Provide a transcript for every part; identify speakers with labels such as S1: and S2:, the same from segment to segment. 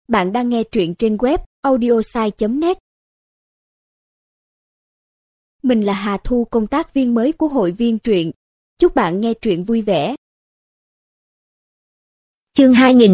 S1: Bạn đang nghe truyện trên web audiosai.net. Mình là Hà Thu, công tác viên mới của hội viên truyện. Chúc bạn nghe truyện vui vẻ.
S2: Chương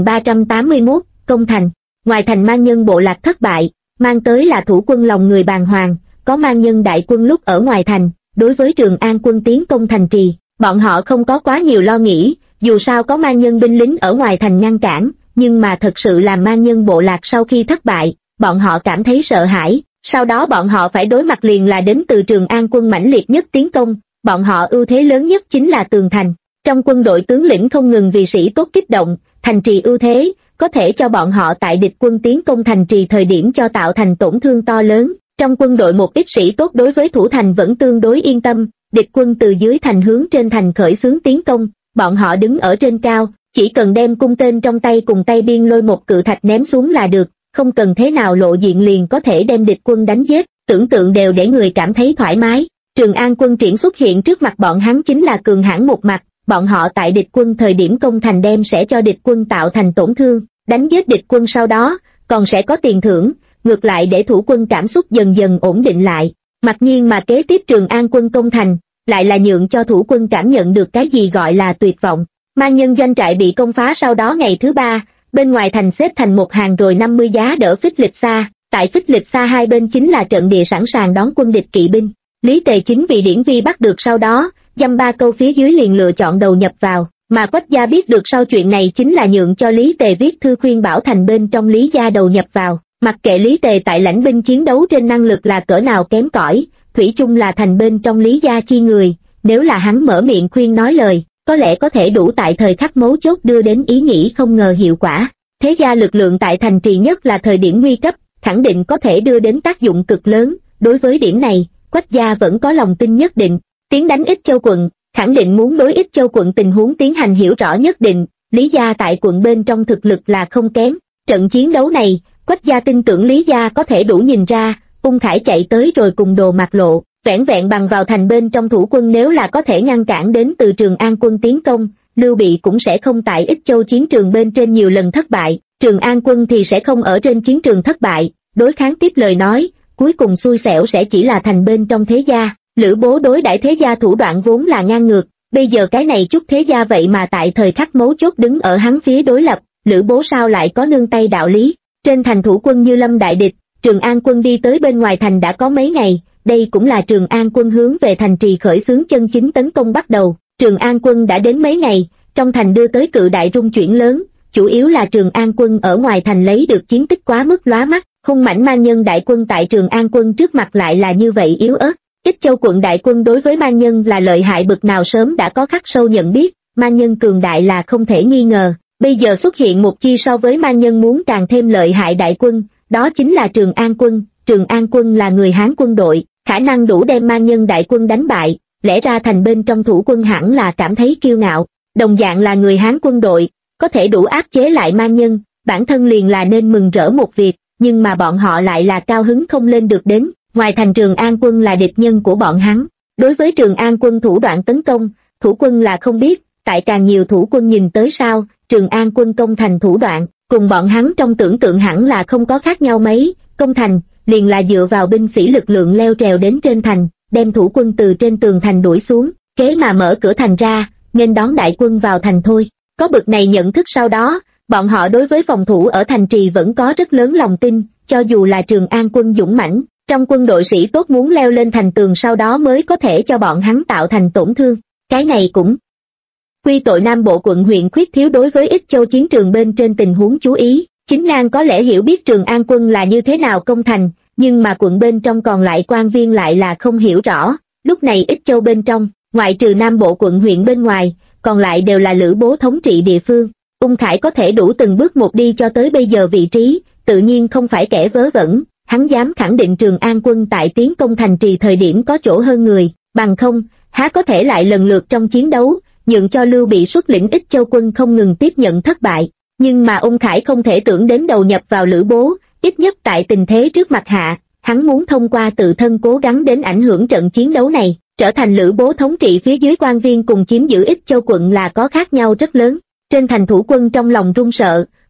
S2: 2381, Công Thành. Ngoài thành mang nhân bộ lạc thất bại, mang tới là thủ quân lòng người bàng hoàng, có mang nhân đại quân lúc ở ngoài thành, đối với Trường An quân tiến công thành trì, bọn họ không có quá nhiều lo nghĩ, dù sao có mang nhân binh lính ở ngoài thành ngăn cản, nhưng mà thật sự làm mang nhân bộ lạc sau khi thất bại, bọn họ cảm thấy sợ hãi, sau đó bọn họ phải đối mặt liền là đến từ Trường An quân mãnh liệt nhất tiến công, bọn họ ưu thế lớn nhất chính là tường thành. Trong quân đội tướng lĩnh không ngừng vì sĩ tốt kích động, thành trì ưu thế, có thể cho bọn họ tại địch quân tiến công thành trì thời điểm cho tạo thành tổn thương to lớn. Trong quân đội một ít sĩ tốt đối với thủ thành vẫn tương đối yên tâm, địch quân từ dưới thành hướng trên thành khởi xướng tiến công, bọn họ đứng ở trên cao, chỉ cần đem cung tên trong tay cùng tay biên lôi một cự thạch ném xuống là được, không cần thế nào lộ diện liền có thể đem địch quân đánh giết, tưởng tượng đều để người cảm thấy thoải mái. Trường An quân triển xuất hiện trước mặt bọn hắn chính là cường hãn một mặt, bọn họ tại địch quân thời điểm công thành đem sẽ cho địch quân tạo thành tổn thương, đánh giết địch quân sau đó, còn sẽ có tiền thưởng, ngược lại để thủ quân cảm xúc dần dần ổn định lại. Mặc nhiên mà kế tiếp Trường An quân công thành, lại là nhượng cho thủ quân cảm nhận được cái gì gọi là tuyệt vọng. Mang nhân doanh trại bị công phá sau đó ngày thứ ba, bên ngoài thành xếp thành một hàng rồi 50 giá đỡ phích lịch xa, tại phích lịch xa hai bên chính là trận địa sẵn sàng đón quân địch kỵ binh. Lý Tề chính vì Điển Vi bắt được sau đó, dăm ba câu phía dưới liền lựa chọn đầu nhập vào, mà Quách gia biết được sau chuyện này chính là nhượng cho Lý Tề viết thư khuyên bảo thành bên trong Lý gia đầu nhập vào, mặc kệ Lý Tề tại lãnh binh chiến đấu trên năng lực là cỡ nào kém cỏi, thủy chung là thành bên trong Lý gia chi người, nếu là hắn mở miệng khuyên nói lời, có lẽ có thể đủ tại thời khắc mấu chốt đưa đến ý nghĩ không ngờ hiệu quả. Thế gia lực lượng tại thành trì nhất là thời điểm nguy cấp, khẳng định có thể đưa đến tác dụng cực lớn, đối với điểm này, Quách gia vẫn có lòng tin nhất định. Tiến đánh Ích Châu quận, khẳng định muốn đối Ích Châu quận tình huống tiến hành hiểu rõ nhất định, Lý gia tại quận bên trong thực lực là không kém. Trận chiến đấu này, Quách gia tin tưởng Lý gia có thể đủ nhìn ra, Ung Khải chạy tới rồi cùng Đồ Mạc Lộ, vẻn vẹn bằng vào thành bên trong thủ quân nếu là có thể ngăn cản đến từ Trường An quân tiến công, Lưu Bị cũng sẽ không tại Ích Châu chiến trường bên trên nhiều lần thất bại, Trường An quân thì sẽ không ở trên chiến trường thất bại, đối kháng tiếp lời nói, cuối cùng xui xẻo sẽ chỉ là thành bên trong thế gia. Lữ Bố đối đãi thế gia thủ đoạn vốn là ngang ngược, bây giờ cái này chút thế gia vậy mà tại thời khắc mấu chốt đứng ở hắn phía đối lập, Lữ Bố sao lại có nương tay đạo lý. Trên thành thủ quân như lâm đại địch, Trường An quân đi tới bên ngoài thành đã có mấy ngày, đây cũng là Trường An quân hướng về thành trì khởi xướng chân chính tấn công bắt đầu. Trường An quân đã đến mấy ngày, trong thành đưa tới cự đại rung chuyển lớn, chủ yếu là Trường An quân ở ngoài thành lấy được chiến tích quá mức lóa mắt, hung mãnh mang nhân đại quân tại Trường An quân trước mặt lại là như vậy yếu ớt. Ích Châu quận đại quân đối với mang nhân là lợi hại bực nào sớm đã có khắc sâu nhận biết, mang nhân cường đại là không thể nghi ngờ, bây giờ xuất hiện một chi so với mang nhân muốn càng thêm lợi hại đại quân, đó chính là Trường An quân. Trường An quân là người Hán quân đội, khả năng đủ đem mang nhân đại quân đánh bại, lẽ ra thành bên trong thủ quân hẳn là cảm thấy kiêu ngạo, đồng dạng là người Hán quân đội, có thể đủ áp chế lại mang nhân, bản thân liền là nên mừng rỡ một việc, nhưng mà bọn họ lại là cao hứng không lên được đến. Ngoài thành Trường An quân là địch nhân của bọn hắn, đối với Trường An quân thủ đoạn tấn công, thủ quân là không biết, tại càng nhiều thủ quân nhìn tới sao, Trường An quân công thành thủ đoạn, cùng bọn hắn trong tưởng tượng hẳn là không có khác nhau mấy, công thành, liền là dựa vào binh sĩ lực lượng leo trèo đến trên thành, đem thủ quân từ trên tường thành đuổi xuống, kế mà mở cửa thành ra, nên đón đại quân vào thành thôi. Có bực này nhận thức sau đó, bọn họ đối với phòng thủ ở thành trì vẫn có rất lớn lòng tin, cho dù là Trường An quân dũng mãnh. Trong quân đội sĩ tốt muốn leo lên thành tường sau đó mới có thể cho bọn hắn tạo thành tổn thương, cái này cũng quy tội Nam Bộ quận huyện khuyết thiếu đối với Ích Châu chiến trường bên trên tình huống chú ý. Chính Ngang có lẽ hiểu biết Trường An quân là như thế nào công thành, nhưng mà quận bên trong còn lại quan viên lại là không hiểu rõ. Lúc này Ích Châu bên trong, ngoại trừ Nam Bộ quận huyện bên ngoài, còn lại đều là Lữ Bố thống trị địa phương. Ung Khải có thể đủ từng bước một đi cho tới bây giờ vị trí, tự nhiên không phải kẻ vớ vẩn. Hắn dám khẳng định Trường An quân tại tiến công thành trì thời điểm có chỗ hơn người, bằng không, há có thể lại lần lượt trong chiến đấu, nhượng cho Lưu Bị xuất lĩnh Ích Châu quân không ngừng tiếp nhận thất bại. Nhưng mà Ung Khải không thể tưởng đến đầu nhập vào Lữ Bố, ít nhất tại tình thế trước mặt hạ, hắn muốn thông qua tự thân cố gắng đến ảnh hưởng trận chiến đấu này, trở thành Lữ Bố thống trị phía dưới quan viên cùng chiếm giữ Ích Châu quận là có khác nhau rất lớn. Trên thành thủ quân trong lòng run sợ,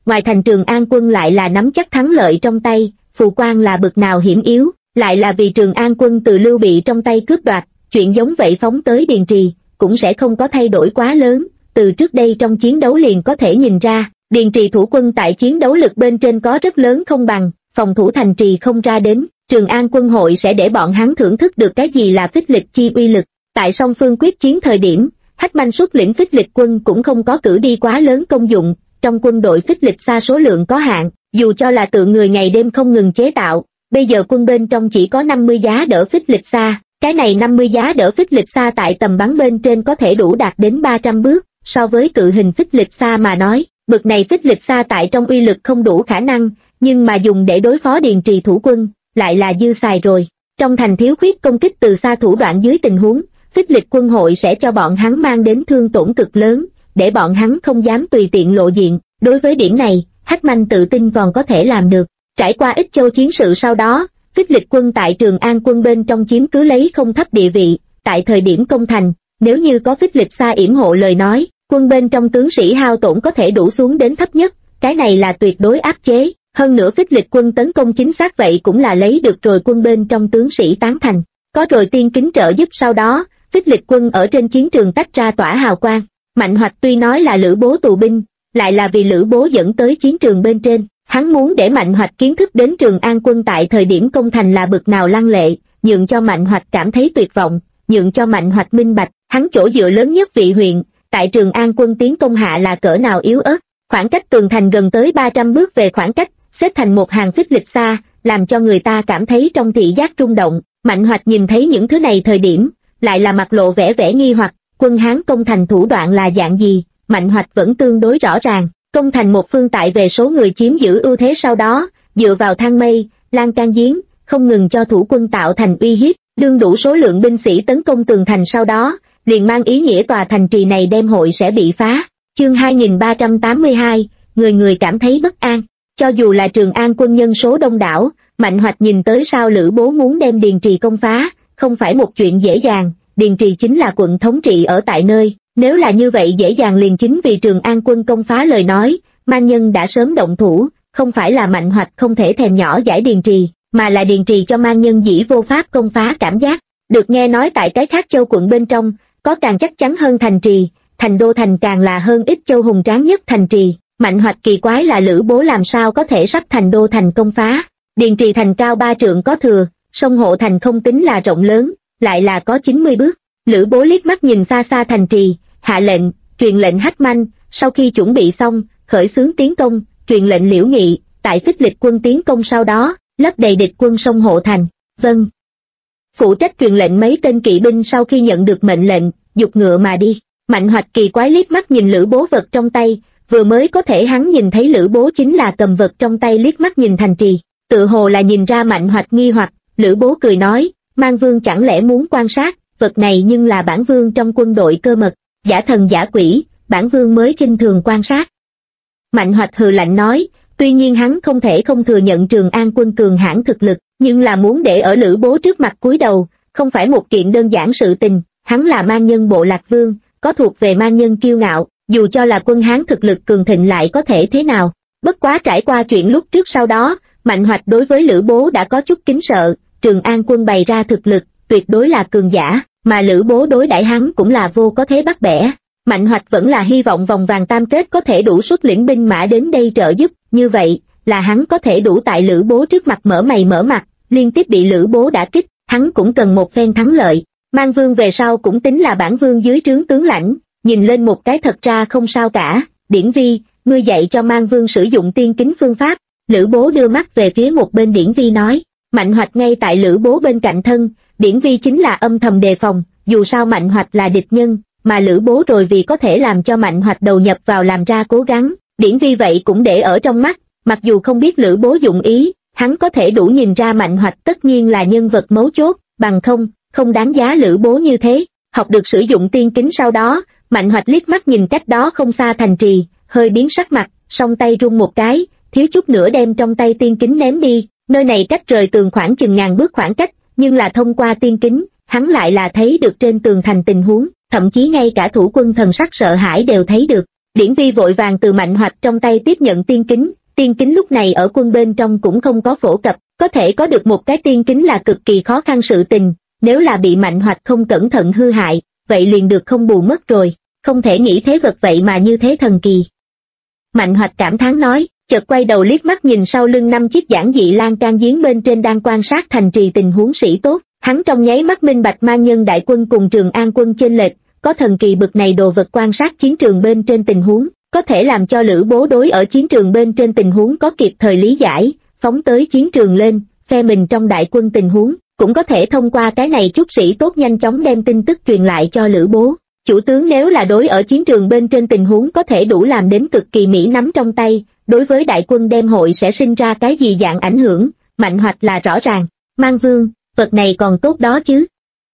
S2: ngoài thành Trường An quân lại là nắm chắc thắng lợi trong tay, phù quan là bực nào hiểm yếu, lại là vì Trường An quân từ Lưu Bị trong tay cướp đoạt, chuyện giống vậy phóng tới Điền Trì, cũng sẽ không có thay đổi quá lớn, từ trước đây trong chiến đấu liền có thể nhìn ra, Điền Trì thủ quân tại chiến đấu lực bên trên có rất lớn không bằng, phòng thủ thành trì không ra đến, Trường An quân hội sẽ để bọn hắn thưởng thức được cái gì là phích lịch chi uy lực. Tại song phương quyết chiến thời điểm, Hách Manh xuất lĩnh phích lịch quân cũng không có cử đi quá lớn công dụng, trong quân đội phích lịch xa số lượng có hạn, dù cho là tượng người ngày đêm không ngừng chế tạo, bây giờ quân bên trong chỉ có 50 giá đỡ phích lịch xa, cái này 50 giá đỡ phích lịch xa tại tầm bắn bên trên có thể đủ đạt đến 300 bước, so với cự hình phích lịch xa mà nói, bực này phích lịch xa tại trong uy lực không đủ khả năng, nhưng mà dùng để đối phó Điền Trì thủ quân, lại là dư xài rồi. Trong thành thiếu khuyết công kích từ xa thủ đoạn dưới tình huống, phích lịch quân hội sẽ cho bọn hắn mang đến thương tổn cực lớn, để bọn hắn không dám tùy tiện lộ diện. Đối với điểm này, Hách Manh tự tin còn có thể làm được. Trải qua Ích Châu chiến sự sau đó, phích lịch quân tại Trường An quân bên trong chiếm cứ lấy không thấp địa vị. Tại thời điểm công thành, nếu như có phích lịch xa yểm hộ lời nói, quân bên trong tướng sĩ hao tổn có thể đủ xuống đến thấp nhất, cái này là tuyệt đối áp chế. Hơn nữa phích lịch quân tấn công chính xác vậy cũng là lấy được rồi quân bên trong tướng sĩ tán thành. Có rồi tiên kính trợ giúp sau đó, phích lịch quân ở trên chiến trường tách ra tỏa hào quang. Mạnh Hoạch tuy nói là Lữ Bố tù binh, lại là vì Lữ Bố dẫn tới chiến trường bên trên. Hắn muốn để Mạnh Hoạch kiến thức đến Trường An quân tại thời điểm công thành là bực nào lăng lệ, nhượng cho Mạnh Hoạch cảm thấy tuyệt vọng, nhượng cho Mạnh Hoạch minh bạch, hắn chỗ dựa lớn nhất vị huyện, tại Trường An quân tiến công hạ là cỡ nào yếu ớt. Khoảng cách tường thành gần tới 300 bước về khoảng cách, xếp thành một hàng phích lịch xa, làm cho người ta cảm thấy trong thị giác rung động. Mạnh Hoạch nhìn thấy những thứ này thời điểm, lại là mặt lộ vẻ nghi hoặc, quân Hán công thành thủ đoạn là dạng gì, Mạnh Hoạch vẫn tương đối rõ ràng, công thành một phương tại về số người chiếm giữ ưu thế sau đó, dựa vào thang mây, lan can giếng, không ngừng cho thủ quân tạo thành uy hiếp, đương đủ số lượng binh sĩ tấn công tường thành sau đó, liền mang ý nghĩa tòa thành trì này đem hội sẽ bị phá. Chương 2382, người người cảm thấy bất an. Cho dù là Trường An quân nhân số đông đảo, Mạnh Hoạch nhìn tới sao Lữ Bố muốn đem Điền Trì công phá, không phải một chuyện dễ dàng. Điền Trì chính là quận thống trị ở tại nơi, nếu là như vậy dễ dàng liền chính vì Trường An quân công phá lời nói, man nhân đã sớm động thủ, không phải là Mạnh Hoạch không thể thèm nhỏ giải Điền Trì, mà là Điền Trì cho man nhân dĩ vô pháp công phá cảm giác. Được nghe nói tại cái khác châu quận bên trong, có càng chắc chắn hơn thành trì, thành đô thành càng là hơn Ích Châu hùng tráng nhất thành trì. Mạnh Hoạch kỳ quái là Lữ Bố làm sao có thể sắp thành đô thành công phá. Điền Trì thành cao 3 trượng có thừa, sông hộ thành không tính là rộng lớn, lại là có 90 bước. Lữ Bố liếc mắt nhìn xa xa thành trì, hạ lệnh, truyền lệnh Hách Manh, sau khi chuẩn bị xong, khởi xướng tiến công, truyền lệnh Liễu Nghị, tại phích lịch quân tiến công sau đó, lấp đầy địch quân sông hộ thành. Vâng. Phụ trách truyền lệnh mấy tên kỵ binh sau khi nhận được mệnh lệnh, giục ngựa mà đi. Mạnh Hoạch kỳ quái liếc mắt nhìn Lữ Bố vật trong tay, vừa mới có thể hắn nhìn thấy Lữ Bố chính là cầm vật trong tay liếc mắt nhìn thành trì, tự hồ là nhìn ra Mạnh Hoạch nghi hoặc. Lữ Bố cười nói, Mang Vương chẳng lẽ muốn quan sát, vật này nhưng là bản vương trong quân đội cơ mật, giả thần giả quỷ, bản vương mới khinh thường quan sát. Mạnh Hoạch hừ lạnh nói, tuy nhiên hắn không thể không thừa nhận Trường An quân cường hãn thực lực, nhưng là muốn để ở Lữ Bố trước mặt cúi đầu, không phải một kiện đơn giản sự tình. Hắn là man nhân bộ lạc vương, có thuộc về man nhân kiêu ngạo, dù cho là quân Hán thực lực cường thịnh lại có thể thế nào. Bất quá trải qua chuyện lúc trước sau đó, Mạnh Hoạch đối với Lữ Bố đã có chút kính sợ. Trường An quân bày ra thực lực, tuyệt đối là cường giả, mà Lữ Bố đối đãi hắn cũng là vô có thế bắt bẻ. Mạnh Hoạch vẫn là hy vọng vòng vàng tam kết có thể đủ xuất lĩnh binh mã đến đây trợ giúp, như vậy là hắn có thể đủ tại Lữ Bố trước mặt mở mày mở mặt, liên tiếp bị Lữ Bố đả kích, hắn cũng cần một phen thắng lợi. Mang Vương về sau cũng tính là bản vương dưới trướng tướng lãnh, nhìn lên một cái thật ra không sao cả. Điển Vi, ngươi dạy cho Mang Vương sử dụng tiên kính phương pháp. Lữ Bố đưa mắt về phía một bên Điển Vi nói. Mạnh Hoạch ngay tại Lữ Bố bên cạnh thân, Điển Vi chính là âm thầm đề phòng, dù sao Mạnh Hoạch là địch nhân, mà Lữ Bố rồi vì có thể làm cho Mạnh Hoạch đầu nhập vào làm ra cố gắng, Điển Vi vậy cũng để ở trong mắt, mặc dù không biết Lữ Bố dụng ý, hắn có thể đủ nhìn ra Mạnh Hoạch tất nhiên là nhân vật mấu chốt, bằng không đáng giá Lữ Bố như thế. Học được sử dụng tiên kính sau đó, Mạnh Hoạch liếc mắt nhìn cách đó không xa thành trì, hơi biến sắc mặt, song tay rung một cái, thiếu chút nữa đem trong tay tiên kính ném đi. Nơi này cách rời tường khoảng chừng ngàn bước khoảng cách, nhưng là thông qua tiên kính, hắn lại là thấy được trên tường thành tình huống, thậm chí ngay cả thủ quân thần sắc sợ hãi đều thấy được. Điển Vi vội vàng từ Mạnh Hoạch trong tay tiếp nhận tiên kính lúc này ở quân bên trong cũng không có phổ cập, có thể có được một cái tiên kính là cực kỳ khó khăn sự tình, nếu là bị Mạnh Hoạch không cẩn thận hư hại, vậy liền được không bù mất rồi, không thể nghĩ thế vật vậy mà như thế thần kỳ. Mạnh Hoạch cảm thán nói, chợt quay đầu liếc mắt nhìn sau lưng 5 chiếc giản dị lan can giếng bên trên đang quan sát thành trì tình huống sĩ tốt, hắn trong nháy mắt minh bạch mang nhân đại quân cùng Trường An quân chênh lệch, có thần kỳ bực này đồ vật quan sát chiến trường bên trên tình huống, có thể làm cho Lữ Bố đối ở chiến trường bên trên tình huống có kịp thời lý giải, phóng tới chiến trường lên, phe mình trong đại quân tình huống, cũng có thể thông qua cái này chút sĩ tốt nhanh chóng đem tin tức truyền lại cho Lữ Bố. Chủ tướng nếu là đối ở chiến trường bên trên tình huống có thể đủ làm đến cực kỳ mỹ nắm trong tay, đối với đại quân đem hội sẽ sinh ra cái gì dạng ảnh hưởng, Mạnh Hoạch là rõ ràng. Mang Vương, vật này còn tốt đó chứ?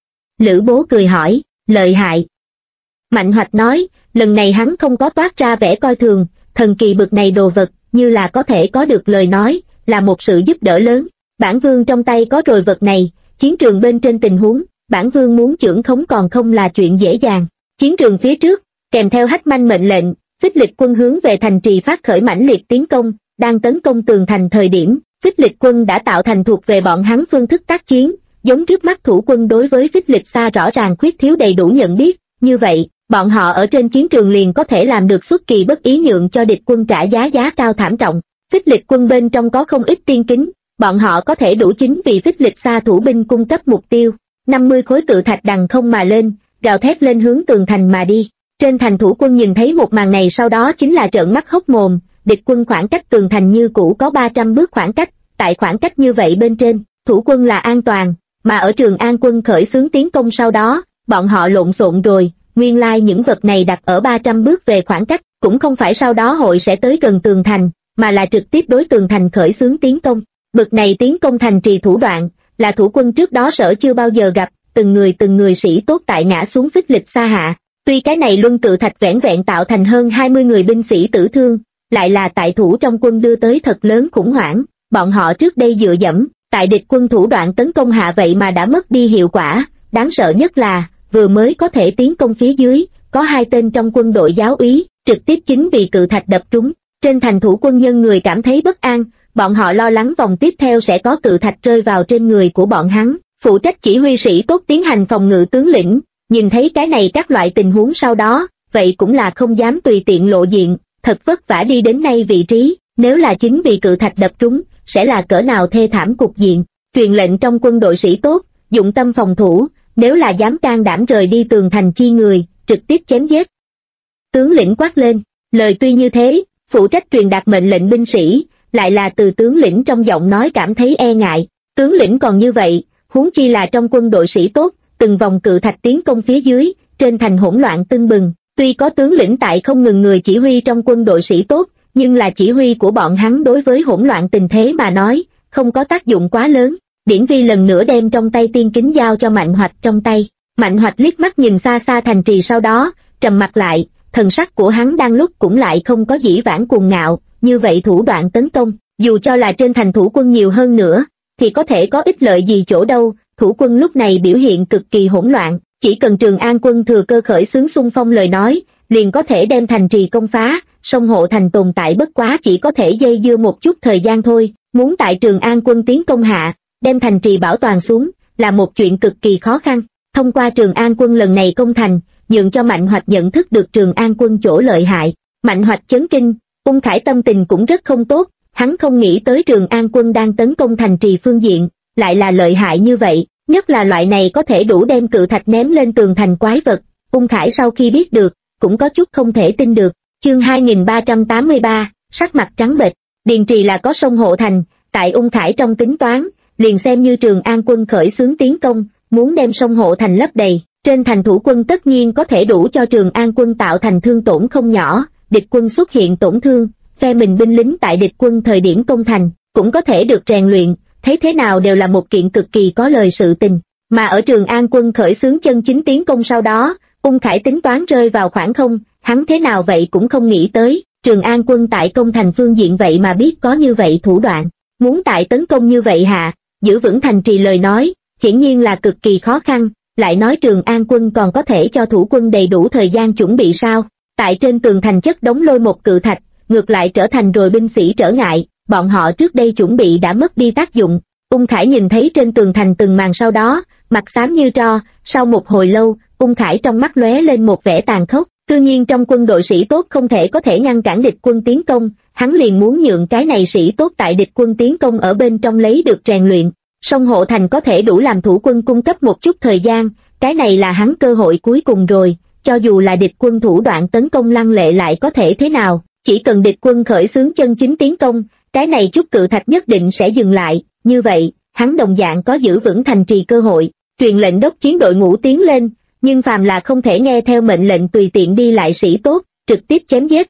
S2: Lữ Bố cười hỏi, lợi hại. Mạnh Hoạch nói, lần này hắn không có toát ra vẻ coi thường, thần kỳ bực này đồ vật, như là có thể có được lời nói, là một sự giúp đỡ lớn. Bản Vương trong tay có rồi vật này, chiến trường bên trên tình huống, Bản Vương muốn chưởng khống còn không là chuyện dễ dàng. Chiến trường phía trước, kèm theo Hách Manh mệnh lệnh, Phích Lịch quân hướng về thành trì phát khởi mãnh liệt tiến công, đang tấn công tường thành thời điểm, Phích Lịch quân đã tạo thành thuộc về bọn hắn phương thức tác chiến, giống trước mắt thủ quân đối với Phích Lịch xa rõ ràng khuyết thiếu đầy đủ nhận biết, như vậy, bọn họ ở trên chiến trường liền có thể làm được xuất kỳ bất ý nhượng cho địch quân trả giá cao thảm trọng. Phích Lịch quân bên trong có không ít tiên kính, bọn họ có thể đủ chính vì Phích Lịch xa thủ binh cung cấp mục tiêu. 50 khối cự thạch đằng không mà lên, gào thét lên hướng tường thành mà đi. Trên thành thủ quân nhìn thấy một màn này sau đó chính là trợn mắt hốc mồm, địch quân khoảng cách tường thành như cũ có 300 bước khoảng cách, tại khoảng cách như vậy bên trên, thủ quân là an toàn, mà ở Trường An quân khởi xướng tiến công sau đó, bọn họ lộn xộn rồi, nguyên lai những vật này đặt ở 300 bước về khoảng cách, cũng không phải sau đó hội sẽ tới gần tường thành, mà là trực tiếp đối tường thành khởi xướng tiến công. Bực này tiến công thành trì thủ đoạn, là thủ quân trước đó sở chưa bao giờ gặp, từng người sĩ tốt tại ngã xuống Phích Lịch xa hạ. Tuy cái này luân cự thạch vẻn vẹn tạo thành hơn 20 người binh sĩ tử thương, lại là tại thủ trong quân đưa tới thật lớn khủng hoảng, bọn họ trước đây dựa dẫm, tại địch quân thủ đoạn tấn công hạ vậy mà đã mất đi hiệu quả, đáng sợ nhất là, vừa mới có thể tiến công phía dưới, có 2 tên trong quân đội giáo úy, trực tiếp chính vì cự thạch đập trúng. Trên thành thủ quân nhân người cảm thấy bất an, bọn họ lo lắng vòng tiếp theo sẽ có cự thạch rơi vào trên người của bọn hắn. Phụ trách chỉ huy sĩ tốt tiến hành phòng ngự tướng lĩnh, nhìn thấy cái này các loại tình huống sau đó, vậy cũng là không dám tùy tiện lộ diện, thật vất vả đi đến nay vị trí, nếu là chính vì cự thạch đập trúng, sẽ là cỡ nào thê thảm cục diện. Truyền lệnh trong quân đội sĩ tốt, dụng tâm phòng thủ, nếu là dám can đảm rời đi tường thành chi người, trực tiếp chém giết. Tướng lĩnh quát lên, lời tuy như thế, phụ trách truyền đạt mệnh lệnh binh sĩ, lại là từ tướng lĩnh trong giọng nói cảm thấy e ngại. Tướng lĩnh còn như vậy, huống chi là trong quân đội sĩ tốt, từng vòng cự thạch tiến công phía dưới, trên thành hỗn loạn tưng bừng. Tuy có tướng lĩnh tại không ngừng người chỉ huy trong quân đội sĩ tốt, nhưng là chỉ huy của bọn hắn đối với hỗn loạn tình thế mà nói, không có tác dụng quá lớn. Điển Vi lần nữa đem trong tay tiên kính giao cho Mạnh Hoạch trong tay. Mạnh Hoạch liếc mắt nhìn xa xa thành trì sau đó, trầm mặt lại, thần sắc của hắn đang lúc cũng lại không có dĩ vãng cuồng ngạo, như vậy thủ đoạn tấn công, dù cho là trên thành thủ quân nhiều hơn nữa, thì có thể có ích lợi gì chỗ đâu. Thủ quân lúc này biểu hiện cực kỳ hỗn loạn, chỉ cần Trường An quân thừa cơ khởi xướng xung phong lời nói, liền có thể đem thành trì công phá, song hộ thành tồn tại bất quá chỉ có thể dây dưa một chút thời gian thôi, muốn tại Trường An quân tiến công hạ, đem thành trì bảo toàn xuống, là một chuyện cực kỳ khó khăn. Thông qua Trường An quân lần này công thành, nhượng cho Mạnh Hoạch nhận thức được Trường An quân chỗ lợi hại. Mạnh Hoạch chấn kinh, Ung Khải tâm tình cũng rất không tốt, hắn không nghĩ tới Trường An quân đang tấn công thành trì phương diện, lại là lợi hại như vậy, nhất là loại này có thể đủ đem cự thạch ném lên tường thành quái vật. Ung Khải sau khi biết được, cũng có chút không thể tin được. Chương 2383, sắc mặt trắng bệch. Điền Trì là có sông hộ thành, tại Ung Khải trong tính toán, liền xem như Trường An quân khởi xướng tiến công, muốn đem sông hộ thành lấp đầy, trên thành thủ quân tất nhiên có thể đủ cho Trường An quân tạo thành thương tổn không nhỏ. Địch quân xuất hiện tổn thương, phe mình binh lính tại địch quân thời điểm công thành, cũng có thể được rèn luyện, thấy thế nào đều là một kiện cực kỳ có lời sự tình. Mà ở Trường An quân khởi xướng chân chính tiến công sau đó, Ung Khải tính toán rơi vào khoảng không, hắn thế nào vậy cũng không nghĩ tới, Trường An quân tại công thành phương diện vậy mà biết có như vậy thủ đoạn, muốn tại tấn công như vậy hạ, giữ vững thành trì lời nói, hiển nhiên là cực kỳ khó khăn, lại nói Trường An quân còn có thể cho thủ quân đầy đủ thời gian chuẩn bị sao? Tại trên tường thành chất đống lôi một cự thạch, ngược lại trở thành rồi binh sĩ trở ngại, bọn họ trước đây chuẩn bị đã mất đi tác dụng. Ung Khải nhìn thấy trên tường thành từng màn sau đó, mặt xám như tro, sau một hồi lâu, Ung Khải trong mắt lóe lên một vẻ tàn khốc, cư nhiên trong quân đội sĩ tốt không có thể ngăn cản địch quân tiến công, hắn liền muốn nhượng cái này sĩ tốt tại địch quân tiến công ở bên trong lấy được rèn luyện. Sông Hộ Thành có thể đủ làm thủ quân cung cấp một chút thời gian, cái này là hắn cơ hội cuối cùng rồi, cho dù là địch quân thủ đoạn tấn công lăng lệ lại có thể thế nào, chỉ cần địch quân khởi xướng chân chính tiến công, cái này chút cự thạch nhất định sẽ dừng lại, như vậy, hắn đồng dạng có giữ vững thành trì cơ hội, truyền lệnh đốc chiến đội ngũ tiến lên, nhưng phàm là không thể nghe theo mệnh lệnh tùy tiện đi lại sĩ tốt, trực tiếp chém giết.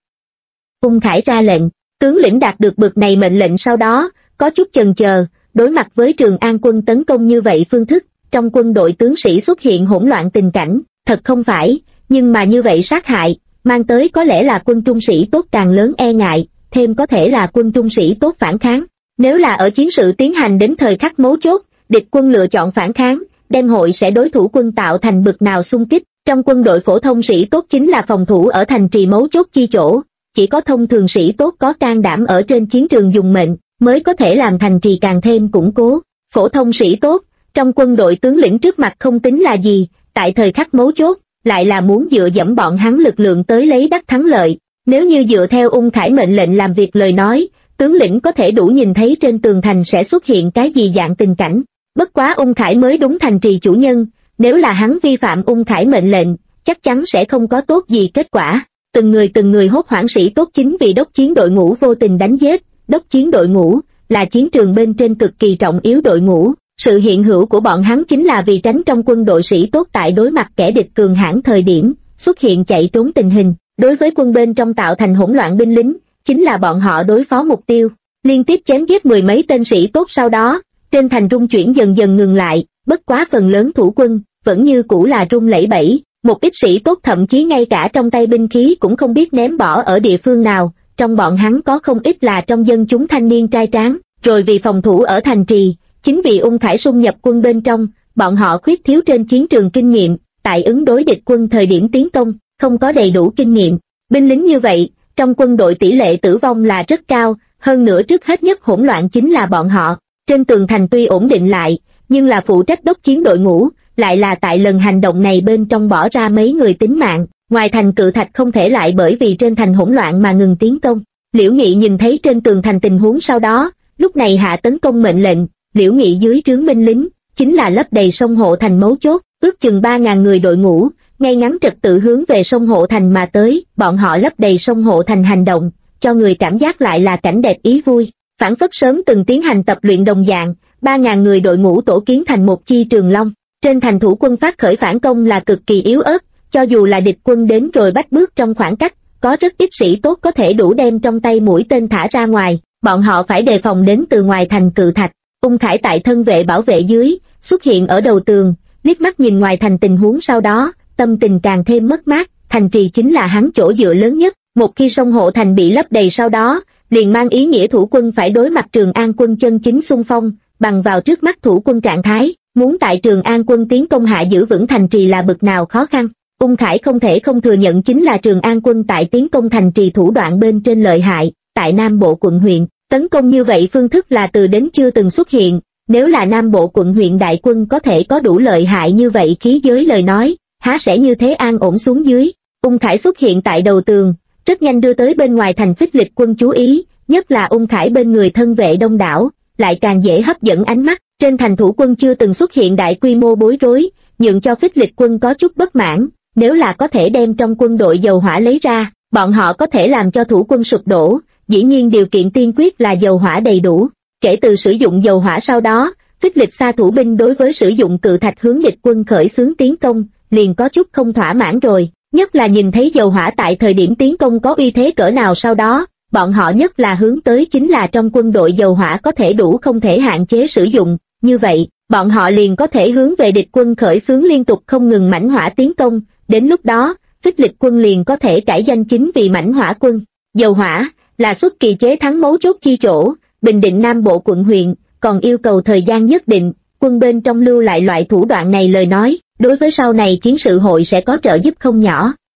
S2: Ung Khải ra lệnh, tướng lĩnh đạt được bực này mệnh lệnh sau đó, có chút chần chờ, đối mặt với Trường An quân tấn công như vậy phương thức, trong quân đội tướng sĩ xuất hiện hỗn loạn tình cảnh, thật không phải, nhưng mà như vậy sát hại, mang tới có lẽ là quân trung sĩ tốt càng lớn e ngại, thêm có thể là quân trung sĩ tốt phản kháng. Nếu là ở chiến sự tiến hành đến thời khắc mấu chốt, địch quân lựa chọn phản kháng, đem hội sẽ đối thủ quân tạo thành bực nào xung kích. Trong quân đội phổ thông sĩ tốt chính là phòng thủ ở thành trì mấu chốt chi chỗ, chỉ có thông thường sĩ tốt có can đảm ở trên chiến trường dùng mệnh, mới có thể làm thành trì càng thêm củng cố. Phổ thông sĩ tốt, trong quân đội tướng lĩnh trước mặt không tính là gì, tại thời khắc mấu chốt, lại là muốn dựa dẫm bọn hắn lực lượng tới lấy đắc thắng lợi. Nếu như dựa theo Ung Khải mệnh lệnh làm việc lời nói, tướng lĩnh có thể đủ nhìn thấy trên tường thành sẽ xuất hiện cái gì dạng tình cảnh. Bất quá Ung Khải mới đúng thành trì chủ nhân, nếu là hắn vi phạm Ung Khải mệnh lệnh, chắc chắn sẽ không có tốt gì kết quả. Từng người hốt hoảng sĩ tốt chính vì đốc chiến đội ngũ vô tình đánh giết. Đốc chiến đội ngũ là chiến trường bên trên cực kỳ trọng yếu đội ngũ, sự hiện hữu của bọn hắn chính là vì tránh trong quân đội sĩ tốt tại đối mặt kẻ địch cường hãn thời điểm xuất hiện chạy trốn tình hình, đối với quân bên trong tạo thành hỗn loạn binh lính, chính là bọn họ đối phó mục tiêu. Liên tiếp chém giết mười mấy tên sĩ tốt sau đó, trên thành rung chuyển dần dần ngừng lại, bất quá phần lớn thủ quân vẫn như cũ là rung lẩy bẩy, một ít sĩ tốt thậm chí ngay cả trong tay binh khí cũng không biết ném bỏ ở địa phương nào, trong bọn hắn có không ít là trong dân chúng thanh niên trai tráng, rồi vì phòng thủ ở thành trì, chính vì Ung Khải xung nhập quân bên trong, bọn họ khuyết thiếu trên chiến trường kinh nghiệm, tại ứng đối địch quân thời điểm tiến công, không có đầy đủ kinh nghiệm. Binh lính như vậy, trong quân đội tỷ lệ tử vong là rất cao, hơn nữa trước hết nhất hỗn loạn chính là bọn họ. Trên tường thành tuy ổn định lại, nhưng là phụ trách đốc chiến đội ngũ, lại là tại lần hành động này bên trong bỏ ra mấy người tính mạng, ngoài thành cự thạch không thể lại bởi vì trên thành hỗn loạn mà ngừng tiến công. Liễu Nghị nhìn thấy trên tường thành tình huống sau đó, lúc này hạ tấn công mệnh lệnh. Liễu Nghị dưới trướng binh lính, chính là lấp đầy sông Hộ Thành mấu chốt, ước chừng 3.000 người đội ngũ, ngay ngắn trật tự hướng về sông Hộ Thành mà tới, bọn họ lấp đầy sông Hộ Thành hành động, cho người cảm giác lại là cảnh đẹp ý vui, phảng phất sớm từng tiến hành tập luyện đồng dạng, 3.000 người đội ngũ tổ kiến thành một chi trường long. Trên thành thủ quân phát khởi phản công là cực kỳ yếu ớt, cho dù là địch quân đến rồi bách bước trong khoảng cách, có rất ít sĩ tốt có thể đủ đem trong tay mũi tên thả ra ngoài, bọn họ phải đề phòng đến từ ngoài thành cự thạch. Ung Khải tại thân vệ bảo vệ dưới, xuất hiện ở đầu tường, liếc mắt nhìn ngoài thành tình huống sau đó, tâm tình càng thêm mất mát, thành trì chính là hắn chỗ dựa lớn nhất, một khi sông Hộ Thành bị lấp đầy sau đó, liền mang ý nghĩa thủ quân phải đối mặt Trường An quân chân chính xung phong, bằng vào trước mắt thủ quân trạng thái, muốn tại Trường An quân tiến công hạ giữ vững thành trì là bực nào khó khăn. Ung Khải không thể không thừa nhận chính là Trường An quân tại tiến công thành trì thủ đoạn bên trên lợi hại, tại Nam Bộ quận huyện. Tấn công như vậy phương thức là từ đến chưa từng xuất hiện, nếu là Nam Bộ quận huyện đại quân có thể có đủ lợi hại như vậy khí giới lời nói, há sẽ như thế an ổn xuống dưới. Ung Khải xuất hiện tại đầu tường, rất nhanh đưa tới bên ngoài thành phích lịch quân chú ý, nhất là Ung Khải bên người thân vệ đông đảo, lại càng dễ hấp dẫn ánh mắt. Trên thành thủ quân chưa từng xuất hiện đại quy mô bối rối, nhượng cho phích lịch quân có chút bất mãn, nếu là có thể đem trong quân đội dầu hỏa lấy ra, bọn họ có thể làm cho thủ quân sụp đổ. Dĩ nhiên điều kiện tiên quyết là dầu hỏa đầy đủ. Kể từ sử dụng dầu hỏa sau đó, phích lịch xa thủ binh đối với sử dụng cự thạch hướng địch quân khởi xướng tiến công, liền có chút không thỏa mãn rồi. Nhất là nhìn thấy dầu hỏa tại thời điểm tiến công có uy thế cỡ nào sau đó, bọn họ nhất là hướng tới chính là trong quân đội dầu hỏa có thể đủ không thể hạn chế sử dụng. Như vậy, bọn họ liền có thể hướng về địch quân khởi xướng liên tục không ngừng mãnh hỏa tiến công, đến lúc đó, phích lịch quân liền có thể cải danh chính vì mãnh hỏa quân. Dầu hỏa là xuất kỳ chế thắng mấu chốt chi chỗ, bình định Nam Bộ quận huyện, còn yêu cầu thời gian nhất định, quân bên trong lưu lại loại thủ đoạn này lời nói, đối với sau này chiến sự hội sẽ có trợ giúp không nhỏ.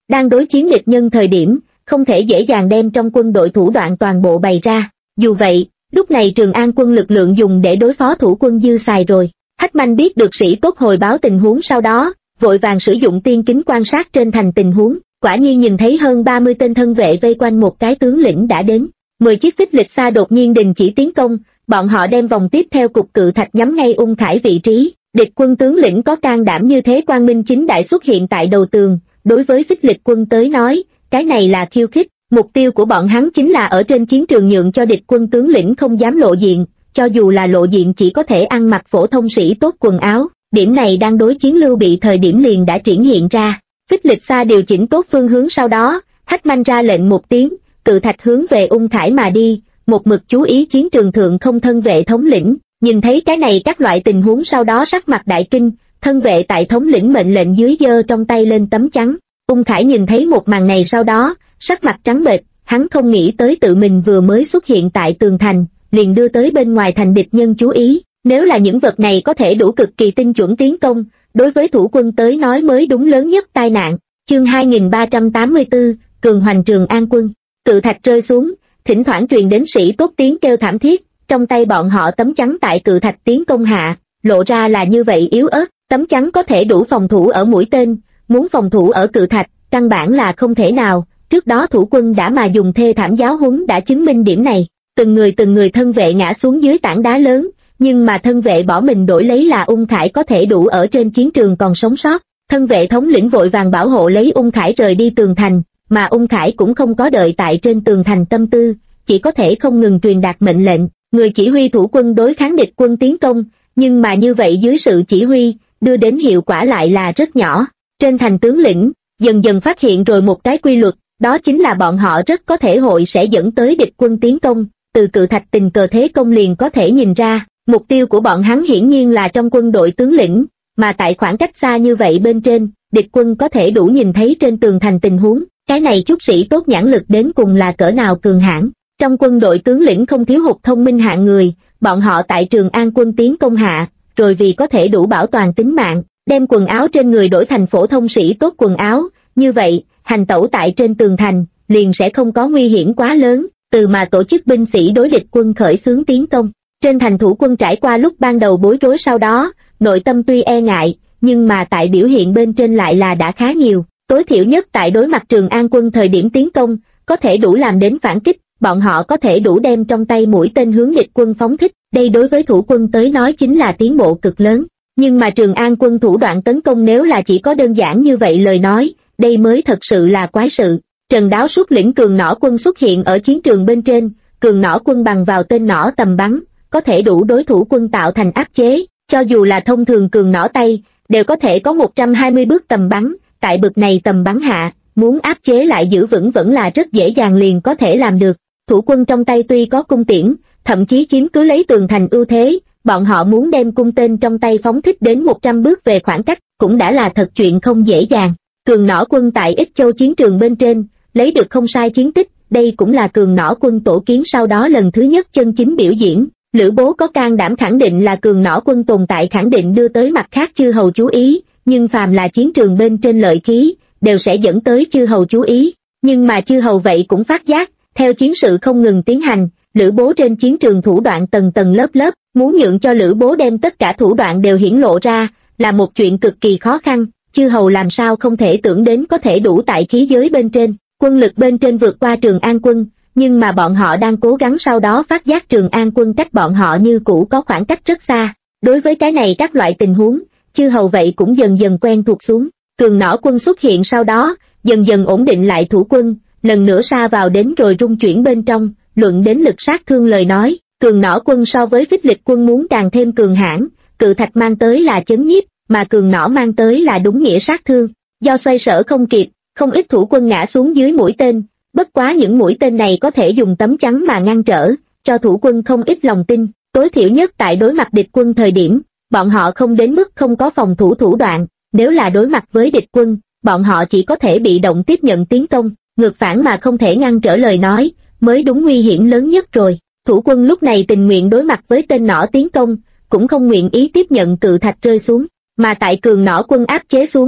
S2: Đang đối chiến địch nhân thời điểm, không thể dễ dàng đem trong quân đội thủ đoạn toàn bộ bày ra. Dù vậy, lúc này Trường An quân lực lượng dùng để đối phó thủ quân dư xài rồi. Hách Manh biết được sĩ tốt hồi báo tình huống sau đó, vội vàng sử dụng tiên kính quan sát trên thành tình huống, quả nhiên nhìn thấy hơn 30 tên thân vệ vây quanh một cái tướng lĩnh đã đến. 10 chiếc phích lịch xa đột nhiên đình chỉ tiến công, bọn họ đem vòng tiếp theo cục cự thạch nhắm ngay Ung Khải vị trí. Địch quân tướng lĩnh có can đảm như thế quang minh chính đại xuất hiện tại đầu tường, đối với phích lịch quân tới nói, cái này là khiêu khích. Mục tiêu của bọn hắn chính là ở trên chiến trường nhượng cho địch quân tướng lĩnh không dám lộ diện, cho dù là lộ diện chỉ có thể ăn mặc phổ thông sĩ tốt quần áo. Điểm này đang đối chiến Lưu Bị thời điểm liền đã triển hiện ra. Phích lịch xa điều chỉnh tốt phương hướng sau đó, Hách Manh ra lệnh một tiếng, cự thạch hướng về Ung Khải mà đi, một mực chú ý chiến trường thượng không thân vệ thống lĩnh. Nhìn thấy cái này các loại tình huống sau đó sắc mặt đại kinh, thân vệ tại thống lĩnh mệnh lệnh dưới giơ trong tay lên tấm chắn. Ung Khải nhìn thấy một màn này sau đó, sắc mặt trắng bệch, hắn không nghĩ tới tự mình vừa mới xuất hiện tại tường thành, liền đưa tới bên ngoài thành địch nhân chú ý. Nếu là những vật này có thể đủ cực kỳ tinh chuẩn tiến công, đối với thủ quân tới nói mới đúng lớn nhất tai nạn. Chương 2384, cường hoành Trường An quân. Cự thạch rơi xuống, thỉnh thoảng truyền đến sĩ tốt tiếng kêu thảm thiết, trong tay bọn họ tấm chắn tại cự thạch tiến công hạ, lộ ra là như vậy yếu ớt, tấm chắn có thể đủ phòng thủ ở mũi tên, muốn phòng thủ ở cự thạch, căn bản là không thể nào. Trước đó thủ quân đã mà dùng thê thảm giáo huấn đã chứng minh điểm này, từng người thân vệ ngã xuống dưới tảng đá lớn, nhưng mà thân vệ bỏ mình đổi lấy là Ung Khải có thể đủ ở trên chiến trường còn sống sót. Thân vệ thống lĩnh vội vàng bảo hộ lấy Ung Khải rời đi tường thành, mà Ung Khải cũng không có đợi tại trên tường thành tâm tư, chỉ có thể không ngừng truyền đạt mệnh lệnh, người chỉ huy thủ quân đối kháng địch quân tiến công, nhưng mà như vậy dưới sự chỉ huy, đưa đến hiệu quả lại là rất nhỏ. Trên thành tướng lĩnh, dần dần phát hiện rồi một cái quy luật, đó chính là bọn họ rất có thể hội sẽ dẫn tới địch quân tiến công, từ cự thạch tình cờ thế công liền có thể nhìn ra, mục tiêu của bọn hắn hiển nhiên là trong quân đội tướng lĩnh, mà tại khoảng cách xa như vậy bên trên, địch quân có thể đủ nhìn thấy trên tường thành tình huống, cái này chút sĩ tốt nhãn lực đến cùng là cỡ nào cường hãn. Trong quân đội tướng lĩnh không thiếu hụt thông minh hạng người, bọn họ tại Trường An quân tiến công hạ, rồi vì có thể đủ bảo toàn tính mạng, đem quần áo trên người đổi thành phổ thông sĩ tốt quần áo, như vậy, hành tẩu tại trên tường thành, liền sẽ không có nguy hiểm quá lớn, từ mà tổ chức binh sĩ đối địch quân khởi xướng tiến công. Trên thành thủ quân trải qua lúc ban đầu bối rối sau đó, nội tâm tuy e ngại, nhưng mà tại biểu hiện bên trên lại là đã khá nhiều, tối thiểu nhất tại đối mặt Trường An quân thời điểm tiến công, có thể đủ làm đến phản kích, bọn họ có thể đủ đem trong tay mũi tên hướng địch quân phóng thích, đây đối với thủ quân tới nói chính là tiến bộ cực lớn. Nhưng mà Trường An quân thủ đoạn tấn công nếu là chỉ có đơn giản như vậy lời nói, đây mới thật sự là quái sự. Trần Đáo xuất lĩnh cường nỏ quân xuất hiện ở chiến trường bên trên, cường nỏ quân bằng vào tên nỏ tầm bắn, có thể đủ đối thủ quân tạo thành áp chế, cho dù là thông thường cường nỏ tay, đều có thể có 120 bước tầm bắn, tại bực này tầm bắn hạ, muốn áp chế lại giữ vững vẫn là rất dễ dàng liền có thể làm được. Thủ quân trong tay tuy có cung tiễn, thậm chí chiếm cứ lấy tường thành ưu thế, bọn họ muốn đem cung tên trong tay phóng thích đến 100 bước về khoảng cách, cũng đã là thật chuyện không dễ dàng. Cường nỏ quân tại Ích Châu chiến trường bên trên, lấy được không sai chiến tích, đây cũng là cường nỏ quân tổ kiến sau đó lần thứ nhất chân chính biểu diễn. Lữ Bố có can đảm khẳng định là cường nỏ quân tồn tại khẳng định đưa tới mặt khác chư hầu chú ý, nhưng phàm là chiến trường bên trên lợi khí, đều sẽ dẫn tới chư hầu chú ý. Nhưng mà chư hầu vậy cũng phát giác, theo chiến sự không ngừng tiến hành, Lữ Bố trên chiến trường thủ đoạn tầng tầng lớp lớp, muốn nhượng cho Lữ Bố đem tất cả thủ đoạn đều hiển lộ ra, là một chuyện cực kỳ khó khăn, chư hầu làm sao không thể tưởng đến có thể đủ tại khí giới bên trên, quân lực bên trên vượt qua Trường An quân, nhưng mà bọn họ đang cố gắng sau đó phát giác Trường An quân cách bọn họ như cũ có khoảng cách rất xa. Đối với cái này các loại tình huống, chư hầu vậy cũng dần dần quen thuộc xuống, cường nỏ quân xuất hiện sau đó, dần dần ổn định lại thủ quân, lần nữa sa vào đến rồi rung chuyển bên trong, luận đến lực sát thương lời nói, cường nỏ quân so với phích lịch quân muốn càng thêm cường hãn, cự thạch mang tới là chấn nhiếp, mà cường nỏ mang tới là đúng nghĩa sát thương, do xoay sở không kịp, không ít thủ quân ngã xuống dưới mũi tên, bất quá những mũi tên này có thể dùng tấm chắn mà ngăn trở, cho thủ quân không ít lòng tin, tối thiểu nhất tại đối mặt địch quân thời điểm, bọn họ không đến mức không có phòng thủ thủ đoạn, nếu là đối mặt với địch quân, bọn họ chỉ có thể bị động tiếp nhận tiến công, ngược phản mà không thể ngăn trở lời nói, mới đúng nguy hiểm lớn nhất rồi. Thủ quân lúc này tình nguyện đối mặt với tên nỏ tiến công, cũng không nguyện ý tiếp nhận cự thạch rơi xuống, mà tại cường nỏ quân áp chế xuống,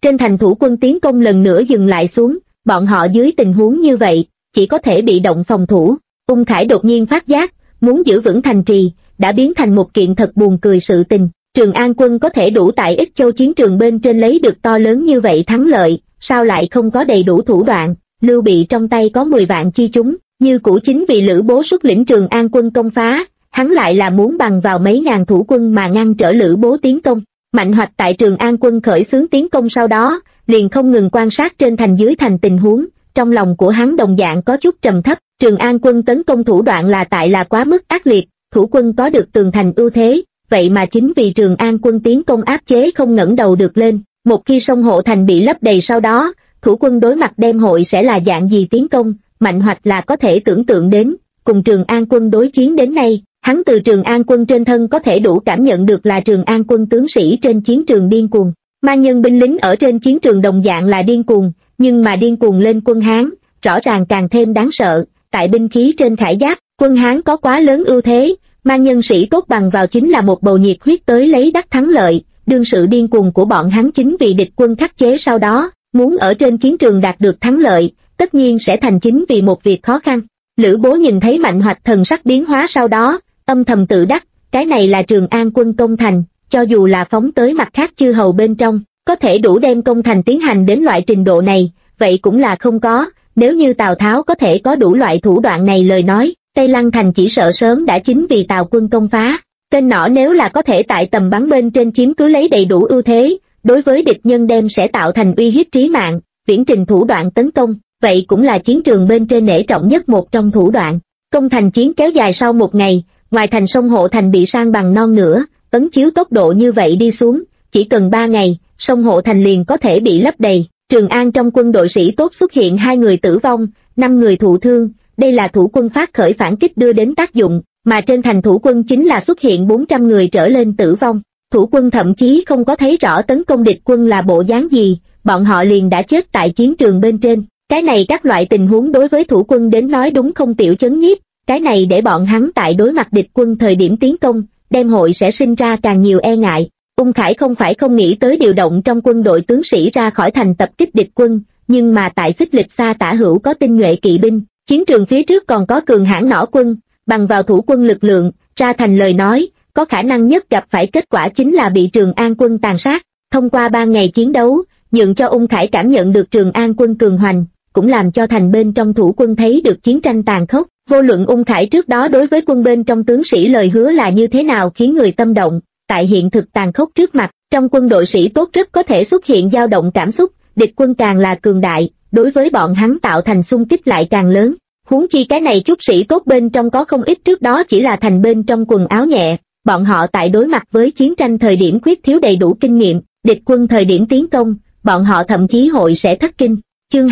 S2: Trên thành thủ quân tiến công lần nữa dừng lại xuống, bọn họ dưới tình huống như vậy, chỉ có thể bị động phòng thủ. Ung Khải đột nhiên phát giác, muốn giữ vững thành trì, đã biến thành một kiện thật buồn cười sự tình. Trường An quân có thể đủ tại Ích Châu chiến trường bên trên lấy được to lớn như vậy thắng lợi, sao lại không có đầy đủ thủ đoạn? Lưu Bị trong tay có 10 vạn chi chúng, như cũ chính vì Lữ Bố xuất lĩnh Trường An quân công phá, hắn lại là muốn bằng vào mấy ngàn thủ quân mà ngăn trở Lữ Bố tiến công. Mạnh Hoạch tại Trường An quân khởi xướng tiến công sau đó, liền không ngừng quan sát trên thành dưới thành tình huống, trong lòng của hắn đồng dạng có chút trầm thấp. Trường An quân tấn công thủ đoạn là quá mức ác liệt, thủ quân có được tường thành ưu thế, vậy mà chính vì Trường An quân tiến công áp chế không ngẩng đầu được lên. Một khi sông hộ thành bị lấp đầy sau đó, thủ quân đối mặt đem hội sẽ là dạng gì tiến công, Mạnh Hoạch là có thể tưởng tượng đến. Cùng Trường An quân đối chiến đến nay, hắn từ Trường An quân trên thân có thể đủ cảm nhận được là Trường An quân tướng sĩ trên chiến trường điên cuồng. Man nhân binh lính ở trên chiến trường đồng dạng là điên cuồng, nhưng mà điên cuồng lên quân Hán, rõ ràng càng thêm đáng sợ. Tại binh khí trên khải giáp, quân Hán có quá lớn ưu thế, man nhân sĩ tốt bằng vào chính là một bầu nhiệt huyết tới lấy đắc thắng lợi. Đương sự điên cuồng của bọn hắn chính vì địch quân khắc chế sau đó, muốn ở trên chiến trường đạt được thắng lợi, tất nhiên sẽ thành chính vì một việc khó khăn. Lữ Bố nhìn thấy Mạnh Hoạch thần sắc biến hóa sau đó, âm thầm tự đắc, cái này là Trường An quân công thành, cho dù là phóng tới mặt khác chư hầu bên trong, có thể đủ đem công thành tiến hành đến loại trình độ này, vậy cũng là không có. Nếu như Tào Tháo có thể có đủ loại thủ đoạn này lời nói, Tây Lăng thành chỉ sợ sớm đã chính vì Tào quân công phá. Tên nỏ nếu là có thể tại tầm bắn bên trên chiếm cứ lấy đầy đủ ưu thế, đối với địch nhân đem sẽ tạo thành uy hiếp trí mạng, viễn trình thủ đoạn tấn công, vậy cũng là chiến trường bên trên nể trọng nhất một trong thủ đoạn. Công thành chiến kéo dài sau một ngày, ngoài thành sông hộ thành bị san bằng non nửa, ấn chiếu tốc độ như vậy đi xuống, chỉ cần 3 ngày, sông hộ thành liền có thể bị lấp đầy. Trường An trong quân đội sĩ tốt xuất hiện 2 người tử vong, 5 người thụ thương, đây là thủ quân phát khởi phản kích đưa đến tác dụng, mà trên thành thủ quân chính là xuất hiện 400 người trở lên tử vong. Thủ quân thậm chí không có thấy rõ tấn công địch quân là bộ dáng gì, bọn họ liền đã chết tại chiến trường bên trên. Cái này các loại tình huống đối với thủ quân đến nói đúng không tiểu chấn nhiếp, cái này để bọn hắn tại đối mặt địch quân thời điểm tiến công, đem hội sẽ sinh ra càng nhiều e ngại. Ung Khải không phải không nghĩ tới điều động trong quân đội tướng sĩ ra khỏi thành tập kích địch quân, nhưng mà tại Phích Lịch Sa tả hữu có tinh nhuệ kỵ binh, chiến trường phía trước còn có cường hãn nỏ quân, bằng vào thủ quân lực lượng, ra thành lời nói, có khả năng nhất gặp phải kết quả chính là bị Trường An quân tàn sát. Thông qua 3 ngày chiến đấu, nhượng cho Ung Khải cảm nhận được Trường An quân cường hoành, cũng làm cho thành bên trong thủ quân thấy được chiến tranh tàn khốc. Vô luận Ung Khải trước đó đối với quân bên trong tướng sĩ lời hứa là như thế nào khiến người tâm động, tại hiện thực tàn khốc trước mặt, trong quân đội sĩ tốt rất có thể xuất hiện dao động cảm xúc, địch quân càng là cường đại, đối với bọn hắn tạo thành xung kích lại càng lớn. Huống chi cái này chút sĩ tốt bên trong có không ít trước đó chỉ là thành bên trong quần áo nhẹ, bọn họ tại đối mặt với chiến tranh thời điểm khuyết thiếu đầy đủ kinh nghiệm, địch quân thời điểm tiến công, bọn họ thậm chí hội sẽ thất kinh. Chương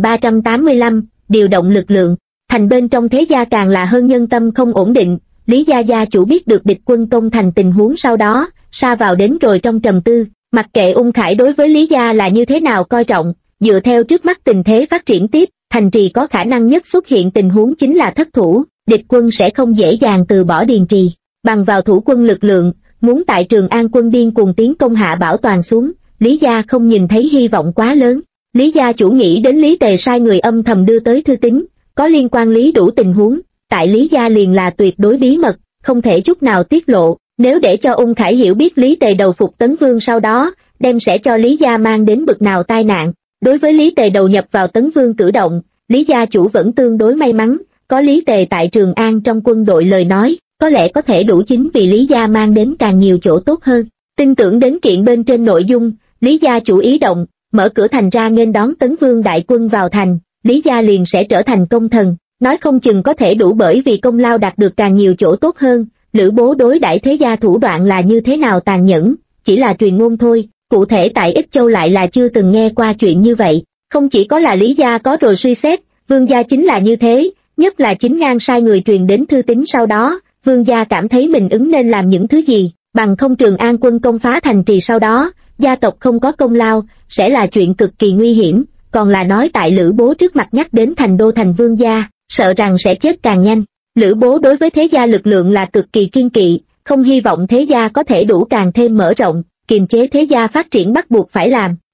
S2: 2385, điều động lực lượng. Thành bên trong thế gia càng là hơn nhân tâm không ổn định. Lý gia gia chủ biết được địch quân công thành tình huống sau đó, sa vào đến rồi trong trầm tư, mặc kệ Ung Khải đối với Lý gia là như thế nào coi trọng, dựa theo trước mắt tình thế phát triển tiếp, thành trì có khả năng nhất xuất hiện tình huống chính là thất thủ, địch quân sẽ không dễ dàng từ bỏ Điền Trì. Bằng vào thủ quân lực lượng, muốn tại Trường An quân điên cuồng tiến công hạ bảo toàn xuống, Lý gia không nhìn thấy hy vọng quá lớn. Lý gia chủ nghĩ đến Lý Tề sai người âm thầm đưa tới thư tín, có liên quan Lý Đủ tình huống, tại Lý gia liền là tuyệt đối bí mật, không thể chút nào tiết lộ. Nếu để cho Ung Khải hiểu biết Lý Tề đầu phục Tấn Vương sau đó, đem sẽ cho Lý gia mang đến bực nào tai nạn. Đối với Lý Tề đầu nhập vào Tấn Vương cử động, Lý gia chủ vẫn tương đối may mắn, có Lý Tề tại Trường An trong quân đội lời nói, có lẽ có thể đủ chính vì Lý gia mang đến càng nhiều chỗ tốt hơn. Tin tưởng đến kiện bên trên nội dung, Lý gia chủ ý động, mở cửa thành ra nghênh đón Tấn Vương đại quân vào thành, Lý gia liền sẽ trở thành công thần, nói không chừng có thể đủ bởi vì công lao đạt được càng nhiều chỗ tốt hơn. Lữ Bố đối đãi thế gia thủ đoạn là như thế nào tàn nhẫn, chỉ là truyền ngôn thôi, cụ thể tại Ích Châu lại là chưa từng nghe qua chuyện như vậy. Không chỉ có là Lý gia có rồi suy xét, Vương gia chính là như thế, nhất là chính ngang sai người truyền đến thư tín sau đó, Vương gia cảm thấy mình ứng nên làm những thứ gì, bằng không Trường An quân công phá thành trì sau đó, gia tộc không có công lao, sẽ là chuyện cực kỳ nguy hiểm, còn là nói tại Lữ Bố trước mặt nhắc đến thành đô thành Vương gia, sợ rằng sẽ chết càng nhanh. Lữ Bố đối với thế gia lực lượng là cực kỳ kiên kỵ, không hy vọng thế gia có thể đủ càng thêm mở rộng, kiềm chế thế gia phát triển bắt buộc phải làm,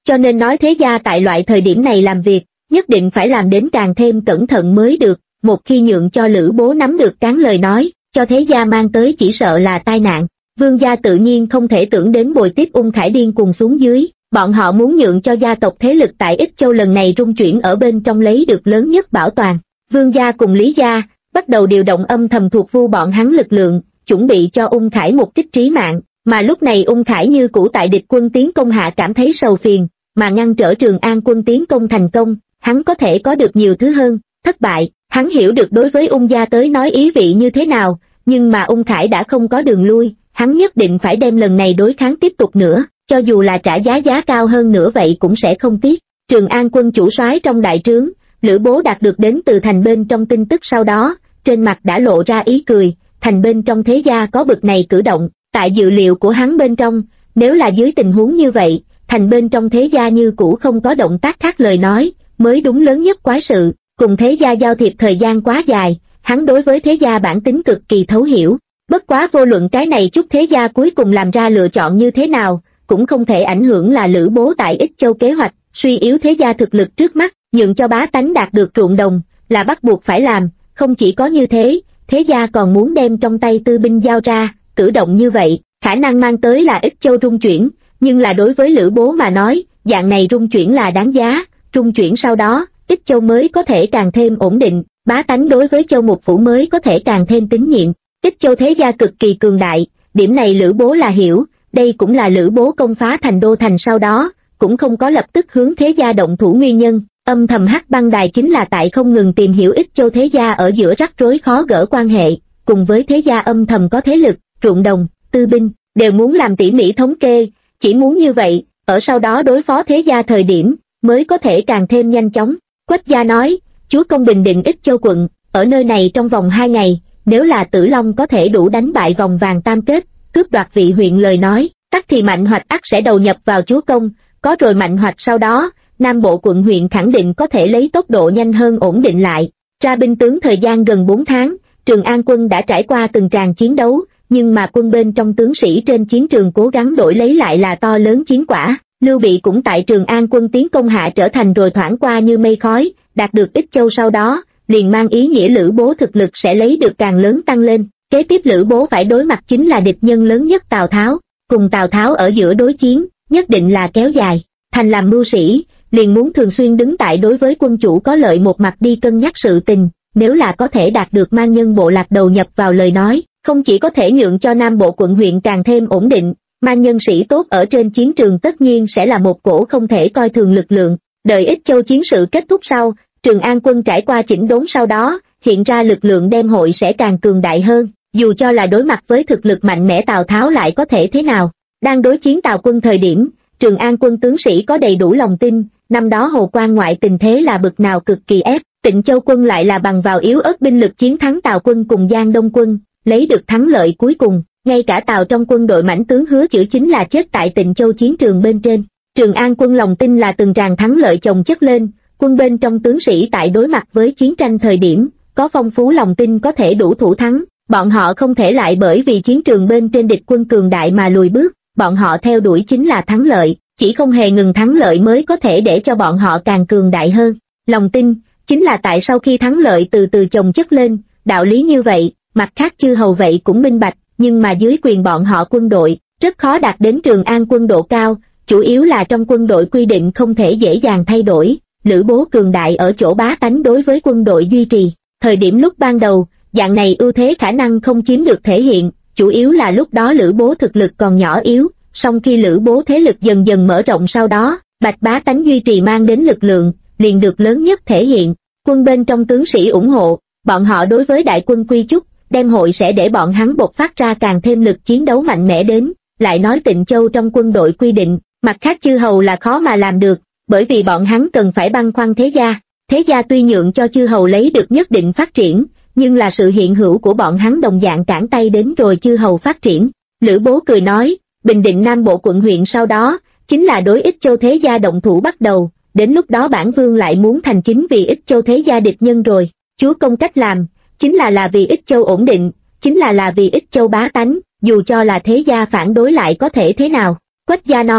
S2: cho nên nói thế gia tại loại thời điểm này làm việc, nhất định phải làm đến càng thêm cẩn thận mới được, một khi nhượng cho Lữ Bố nắm được cán lời nói, cho thế gia mang tới chỉ sợ là tai nạn. Vương gia tự nhiên không thể tưởng đến bồi tiếp Ung Khải điên cuồng xuống dưới, bọn họ muốn nhượng cho gia tộc thế lực tại Ích Châu lần này rung chuyển ở bên trong lấy được lớn nhất bảo toàn. Vương gia cùng Lý gia bắt đầu điều động âm thầm thuộc vu bọn hắn lực lượng, chuẩn bị cho Ung Khải một kích trí mạng, mà lúc này Ung Khải như cũ tại địch quân tiến công hạ cảm thấy sầu phiền, mà ngăn trở Trường An quân tiến công thành công, hắn có thể có được nhiều thứ hơn. Thất bại, hắn hiểu được đối với Ung gia tới nói ý vị như thế nào, nhưng mà Ung Khải đã không có đường lui, hắn nhất định phải đem lần này đối kháng tiếp tục nữa, cho dù là trả giá cao hơn nữa vậy cũng sẽ không tiếc. Trường An quân chủ soái trong đại trướng, Lữ Bố đạt được đến từ thành bên trong tin tức sau đó, trên mặt đã lộ ra ý cười, thành bên trong thế gia có bực này cử động, tại dự liệu của hắn bên trong, nếu là dưới tình huống như vậy, thành bên trong thế gia như cũ không có động tác khác lời nói, mới đúng lớn nhất quái sự, cùng thế gia giao thiệp thời gian quá dài, hắn đối với thế gia bản tính cực kỳ thấu hiểu, bất quá vô luận cái này chút thế gia cuối cùng làm ra lựa chọn như thế nào, cũng không thể ảnh hưởng là Lữ Bố tại Ích Châu kế hoạch, suy yếu thế gia thực lực trước mắt, nhượng cho bá tánh đạt được ruộng đồng, là bắt buộc phải làm, không chỉ có như thế, thế gia còn muốn đem trong tay tư binh giao ra, cử động như vậy, khả năng mang tới là Ích Châu rung chuyển, nhưng là đối với Lữ Bố mà nói, dạng này rung chuyển là đáng giá, rung chuyển sau đó, Ích Châu mới có thể càng thêm ổn định, bá tánh đối với Châu Mục Phủ mới có thể càng thêm tín nhiệm. Ích Châu thế gia cực kỳ cường đại, điểm này Lữ Bố là hiểu, đây cũng là Lữ Bố công phá thành đô thành sau đó, cũng không có lập tức hướng thế gia động thủ nguyên nhân, âm thầm Hắc Băng Đài chính là tại không ngừng tìm hiểu Ích Châu thế gia ở giữa rắc rối khó gỡ quan hệ, cùng với thế gia âm thầm có thế lực, ruộng đồng, tư binh, đều muốn làm tỉ mỉ thống kê, chỉ muốn như vậy, ở sau đó đối phó thế gia thời điểm, mới có thể càng thêm nhanh chóng. Quách gia nói, chúa công bình định Ích Châu quận, ở nơi này trong vòng 2 ngày, nếu là Tử Long có thể đủ đánh bại vòng vàng tam kết, cướp đoạt vị huyện lời nói, tắc thì Mạnh Hoạch ắt sẽ đầu nhập vào chúa công, có rồi Mạnh Hoạch sau đó, Nam Bộ quận huyện khẳng định có thể lấy tốc độ nhanh hơn ổn định lại. Ra binh tướng thời gian gần 4 tháng, Trường An quân đã trải qua từng tràng chiến đấu, nhưng mà quân bên trong tướng sĩ trên chiến trường cố gắng đổi lấy lại là to lớn chiến quả. Lưu Bị cũng tại Trường An quân tiến công hạ trở thành rồi thoảng qua như mây khói, đạt được Ích Châu sau đó, liền mang ý nghĩa Lữ Bố thực lực sẽ lấy được càng lớn tăng lên. Kế tiếp Lữ Bố phải đối mặt chính là địch nhân lớn nhất Tào Tháo, cùng Tào Tháo ở giữa đối chiến, nhất định là kéo dài. Thành làm mưu sĩ, liền muốn thường xuyên đứng tại đối với quân chủ có lợi một mặt đi cân nhắc sự tình, nếu là có thể đạt được mang nhân bộ lạc đầu nhập vào lời nói, không chỉ có thể nhượng cho Nam Bộ quận huyện càng thêm ổn định, mang nhân sĩ tốt ở trên chiến trường tất nhiên sẽ là một cổ không thể coi thường lực lượng. Đợi Ích Châu chiến sự kết thúc sau, Trường An quân trải qua chỉnh đốn sau đó, hiện ra lực lượng đem hội sẽ càng cường đại hơn, dù cho là đối mặt với thực lực mạnh mẽ Tào Tháo lại có thể thế nào. Đang đối chiến Tào quân thời điểm, Trường An quân tướng sĩ có đầy đủ lòng tin, năm đó Hồ Quan ngoại tình thế là bực nào cực kỳ ép, Tịnh Châu quân lại là bằng vào yếu ớt binh lực chiến thắng Tào quân cùng Giang Đông quân, lấy được thắng lợi cuối cùng, ngay cả Tào trong quân đội mãnh tướng Hứa Chữ chính là chết tại Tịnh Châu chiến trường bên trên. Trường An quân lòng tin là từng tràng thắng lợi chồng chất lên, quân bên trong tướng sĩ tại đối mặt với chiến tranh thời điểm, có phong phú lòng tin có thể đủ thủ thắng, bọn họ không thể lại bởi vì chiến trường bên trên địch quân cường đại mà lùi bước, bọn họ theo đuổi chính là thắng lợi, chỉ không hề ngừng thắng lợi mới có thể để cho bọn họ càng cường đại hơn. Lòng tin, chính là tại sau khi thắng lợi từ từ chồng chất lên, đạo lý như vậy, mặt khác chư hầu vậy cũng minh bạch, nhưng mà dưới quyền bọn họ quân đội, rất khó đạt đến Trường An quân độ cao, chủ yếu là trong quân đội quy định không thể dễ dàng thay đổi. Lữ Bố cường đại ở chỗ bá tánh đối với quân đội duy trì, thời điểm lúc ban đầu, dạng này ưu thế khả năng không chiếm được thể hiện, chủ yếu là lúc đó Lữ Bố thực lực còn nhỏ yếu, song khi Lữ Bố thế lực dần dần mở rộng sau đó, bạch bá tánh duy trì mang đến lực lượng, liền được lớn nhất thể hiện. Quân bên trong tướng sĩ ủng hộ, bọn họ đối với đại quân quy chúc, đem hội sẽ để bọn hắn bộc phát ra càng thêm lực chiến đấu mạnh mẽ đến. Lại nói Tịnh Châu trong quân đội quy định, mặt khác chư hầu là khó mà làm được, bởi vì bọn hắn cần phải băn khoăn thế gia. Thế gia tuy nhượng cho chư hầu lấy được nhất định phát triển, nhưng là sự hiện hữu của bọn hắn đồng dạng cản tay đến rồi chư hầu phát triển. Lữ Bố cười nói, bình định Nam Bộ quận huyện sau đó, chính là đối Ích Châu thế gia động thủ bắt đầu, đến lúc đó bản vương lại muốn thành chính vì Ích Châu thế gia địch nhân rồi. Chúa công cách làm, chính là vì Ích Châu ổn định, chính là vì Ích Châu bá tánh, dù cho là thế gia phản đối lại có thể thế nào. Quách gia nói,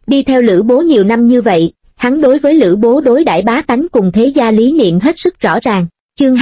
S2: Đi theo Lữ Bố nhiều năm như vậy, hắn đối với Lữ Bố đối đãi bá tánh cùng thế gia lý niệm hết sức rõ ràng. Chương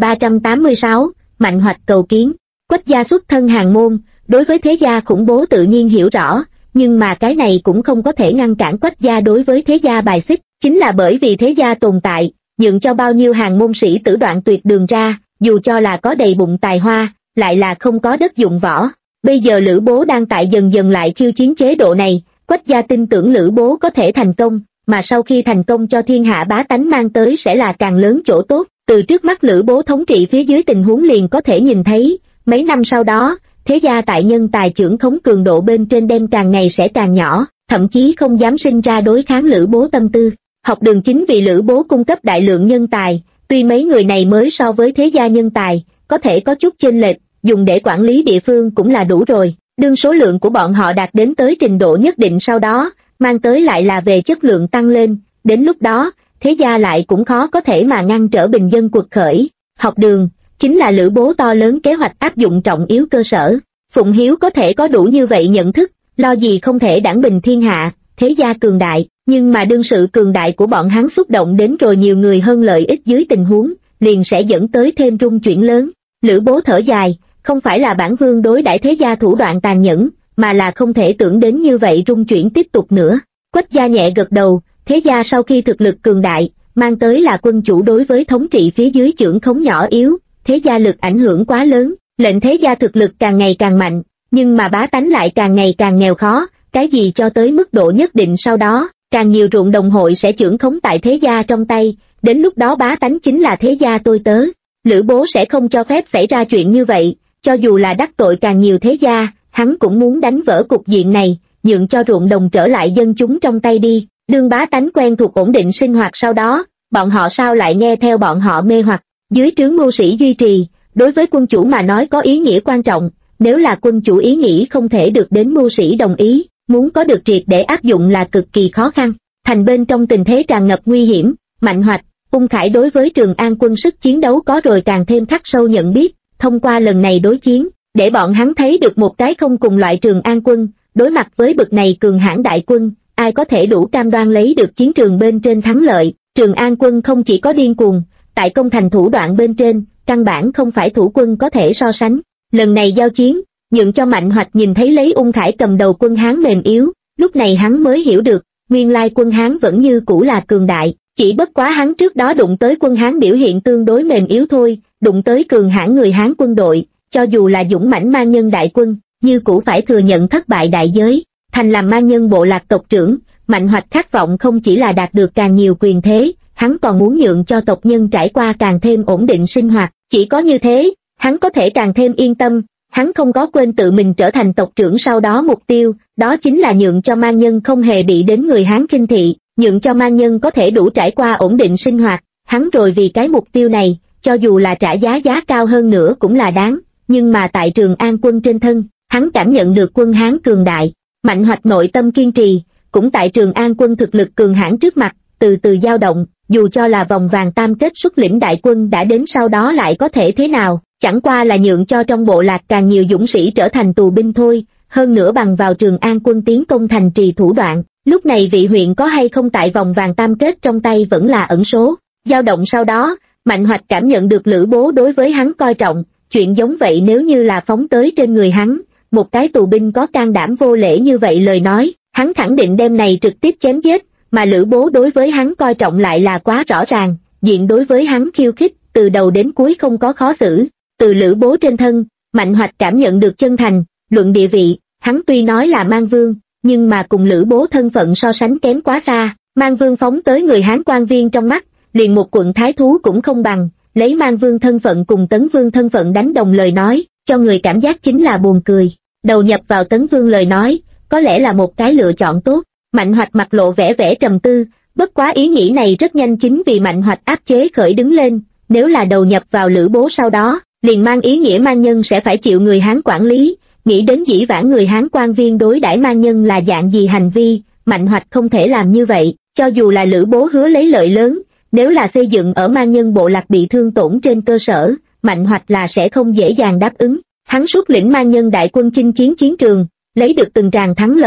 S2: 2386, Mạnh Hoạch cầu kiến. Quách gia xuất thân hàn môn, đối với thế gia khủng bố tự nhiên hiểu rõ, nhưng mà cái này cũng không có thể ngăn cản Quách gia đối với thế gia bài xích, chính là bởi vì thế gia tồn tại, nhượng cho bao nhiêu hàn môn sĩ tử đoạn tuyệt đường ra, dù cho là có đầy bụng tài hoa, lại là không có đất dụng võ. Bây giờ Lữ Bố đang tại dần dần lại khiêu chiến chế độ này, Quách gia tin tưởng Lữ Bố có thể thành công, mà sau khi thành công cho thiên hạ bá tánh mang tới sẽ là càng lớn chỗ tốt. Từ trước mắt Lữ Bố thống trị phía dưới tình huống liền có thể nhìn thấy, mấy năm sau đó, thế gia tại nhân tài trưởng khống cường độ bên trên đem càng ngày sẽ càng nhỏ, thậm chí không dám sinh ra đối kháng Lữ Bố tâm tư. Học đường chính vì Lữ Bố cung cấp đại lượng nhân tài, tuy mấy người này mới so với thế gia nhân tài, có thể có chút chênh lệch, dùng để quản lý địa phương cũng là đủ rồi. Đương số lượng của bọn họ đạt đến tới trình độ nhất định sau đó, mang tới lại là về chất lượng tăng lên, đến lúc đó, thế gia lại cũng khó có thể mà ngăn trở bình dân quật khởi. Học đường, chính là Lữ Bố to lớn kế hoạch áp dụng trọng yếu cơ sở. Phụng Hiếu có thể có đủ như vậy nhận thức, lo gì không thể đãng bình thiên hạ, thế gia cường đại, nhưng mà đương sự cường đại của bọn hắn xúc động đến rồi nhiều người hơn lợi ích dưới tình huống, liền sẽ dẫn tới thêm rung chuyển lớn. Lữ Bố thở dài, không phải là bản vương đối đãi thế gia thủ đoạn tàn nhẫn, mà là không thể tưởng đến như vậy rung chuyển tiếp tục nữa. Quách gia nhẹ gật đầu, thế gia sau khi thực lực cường đại, mang tới là quân chủ đối với thống trị phía dưới chưởng khống nhỏ yếu, thế gia lực ảnh hưởng quá lớn, lệnh thế gia thực lực càng ngày càng mạnh, nhưng mà bá tánh lại càng ngày càng nghèo khó, cái gì cho tới mức độ nhất định sau đó, càng nhiều ruộng đồng hội sẽ chưởng khống tại thế gia trong tay, đến lúc đó bá tánh chính là thế gia tôi tớ. Lữ Bố sẽ không cho phép xảy ra chuyện như vậy, cho dù là đắc tội càng nhiều thế gia, hắn cũng muốn đánh vỡ cục diện này, nhượng cho ruộng đồng trở lại dân chúng trong tay đi. Đương bá tánh quen thuộc ổn định sinh hoạt sau đó, bọn họ sao lại nghe theo bọn họ mê hoặc. Dưới trướng mưu sĩ duy trì, đối với quân chủ mà nói có ý nghĩa quan trọng, nếu là quân chủ ý nghĩ không thể được đến mưu sĩ đồng ý, muốn có được triệt để áp dụng là cực kỳ khó khăn. Thành bên trong tình thế tràn ngập nguy hiểm, Mạnh Hoạch, Ung Khải đối với Trường An quân sức chiến đấu có rồi càng thêm khắc sâu nhận biết, thông qua lần này đối chiến, để bọn hắn thấy được một cái không cùng loại Trường An quân, đối mặt với bực này cường hãn đại quân, ai có thể đủ cam đoan lấy được chiến trường bên trên thắng lợi. Trường An quân không chỉ có điên cuồng, tại công thành thủ đoạn bên trên, căn bản không phải thủ quân có thể so sánh. Lần này giao chiến, nhượng cho Mạnh Hoạch nhìn thấy lấy Ung Khải cầm đầu quân Hán mềm yếu, lúc này hắn mới hiểu được, nguyên lai quân Hán vẫn như cũ là cường đại, chỉ bất quá hắn trước đó đụng tới quân Hán biểu hiện tương đối mềm yếu thôi, đụng tới cường hãn người Hán quân đội, cho dù là dũng mãnh man nhân đại quân, như cũ phải thừa nhận thất bại đại giới. Thành làm man nhân bộ lạc tộc trưởng, Mạnh Hoạch khát vọng không chỉ là đạt được càng nhiều quyền thế, hắn còn muốn nhượng cho tộc nhân trải qua càng thêm ổn định sinh hoạt, chỉ có như thế, hắn có thể càng thêm yên tâm. Hắn không có quên tự mình trở thành tộc trưởng sau đó mục tiêu, đó chính là nhượng cho man nhân không hề bị đến người Hán khinh thị, nhượng cho man nhân có thể đủ trải qua ổn định sinh hoạt. Hắn rồi vì cái mục tiêu này, cho dù là trả giá cao hơn nữa cũng là đáng, nhưng mà tại Trường An quân trên thân, hắn cảm nhận được quân Hán cường đại. Mạnh Hoạch nội tâm kiên trì, cũng tại Trường An quân thực lực cường hãn trước mặt, từ từ dao động, dù cho là vòng vàng tam kết xuất lĩnh đại quân đã đến sau đó lại có thể thế nào, chẳng qua là nhượng cho trong bộ lạc càng nhiều dũng sĩ trở thành tù binh thôi, hơn nữa bằng vào Trường An quân tiến công thành trì thủ đoạn, lúc này vị huyện có hay không tại vòng vàng tam kết trong tay vẫn là ẩn số. Dao động sau đó, Mạnh Hoạch cảm nhận được Lữ Bố đối với hắn coi trọng, chuyện giống vậy nếu như là phóng tới trên người hắn, một cái tù binh có can đảm vô lễ như vậy lời nói, hắn khẳng định đem này trực tiếp chém giết, mà Lữ Bố đối với hắn coi trọng lại là quá rõ ràng, diện đối với hắn khiêu khích, từ đầu đến cuối không có khó xử. Từ Lữ Bố trên thân, Mạnh Hoạch cảm nhận được chân thành, luận địa vị, hắn tuy nói là Man Vương, nhưng mà cùng Lữ Bố thân phận so sánh kém quá xa, Man Vương phóng tới người Hán quan viên trong mắt, liền một quận thái thú cũng không bằng, lấy Man Vương thân phận cùng Tấn Vương thân phận đánh đồng lời nói, cho người cảm giác chính là buồn cười. Đầu nhập vào Tấn Vương lời nói, có lẽ là một cái lựa chọn tốt. Mạnh Hoạch mặt lộ vẻ trầm tư, bất quá ý nghĩ này rất nhanh chính vì Mạnh Hoạch áp chế khởi đứng lên, nếu là đầu nhập vào Lữ Bố sau đó, liền mang ý nghĩa man nhân sẽ phải chịu người Hán quản lý, nghĩ đến dĩ vãng người Hán quan viên đối đãi man nhân là dạng gì hành vi, Mạnh Hoạch không thể làm như vậy, cho dù là Lữ Bố hứa lấy lợi lớn, nếu là xây dựng ở man nhân bộ lạc bị thương tổn trên cơ sở, Mạnh Hoạch là sẽ không dễ dàng đáp ứng. Hắn xuất lĩnh man nhân đại quân chinh chiến chiến trường, lấy được từng tràng thắng lợi,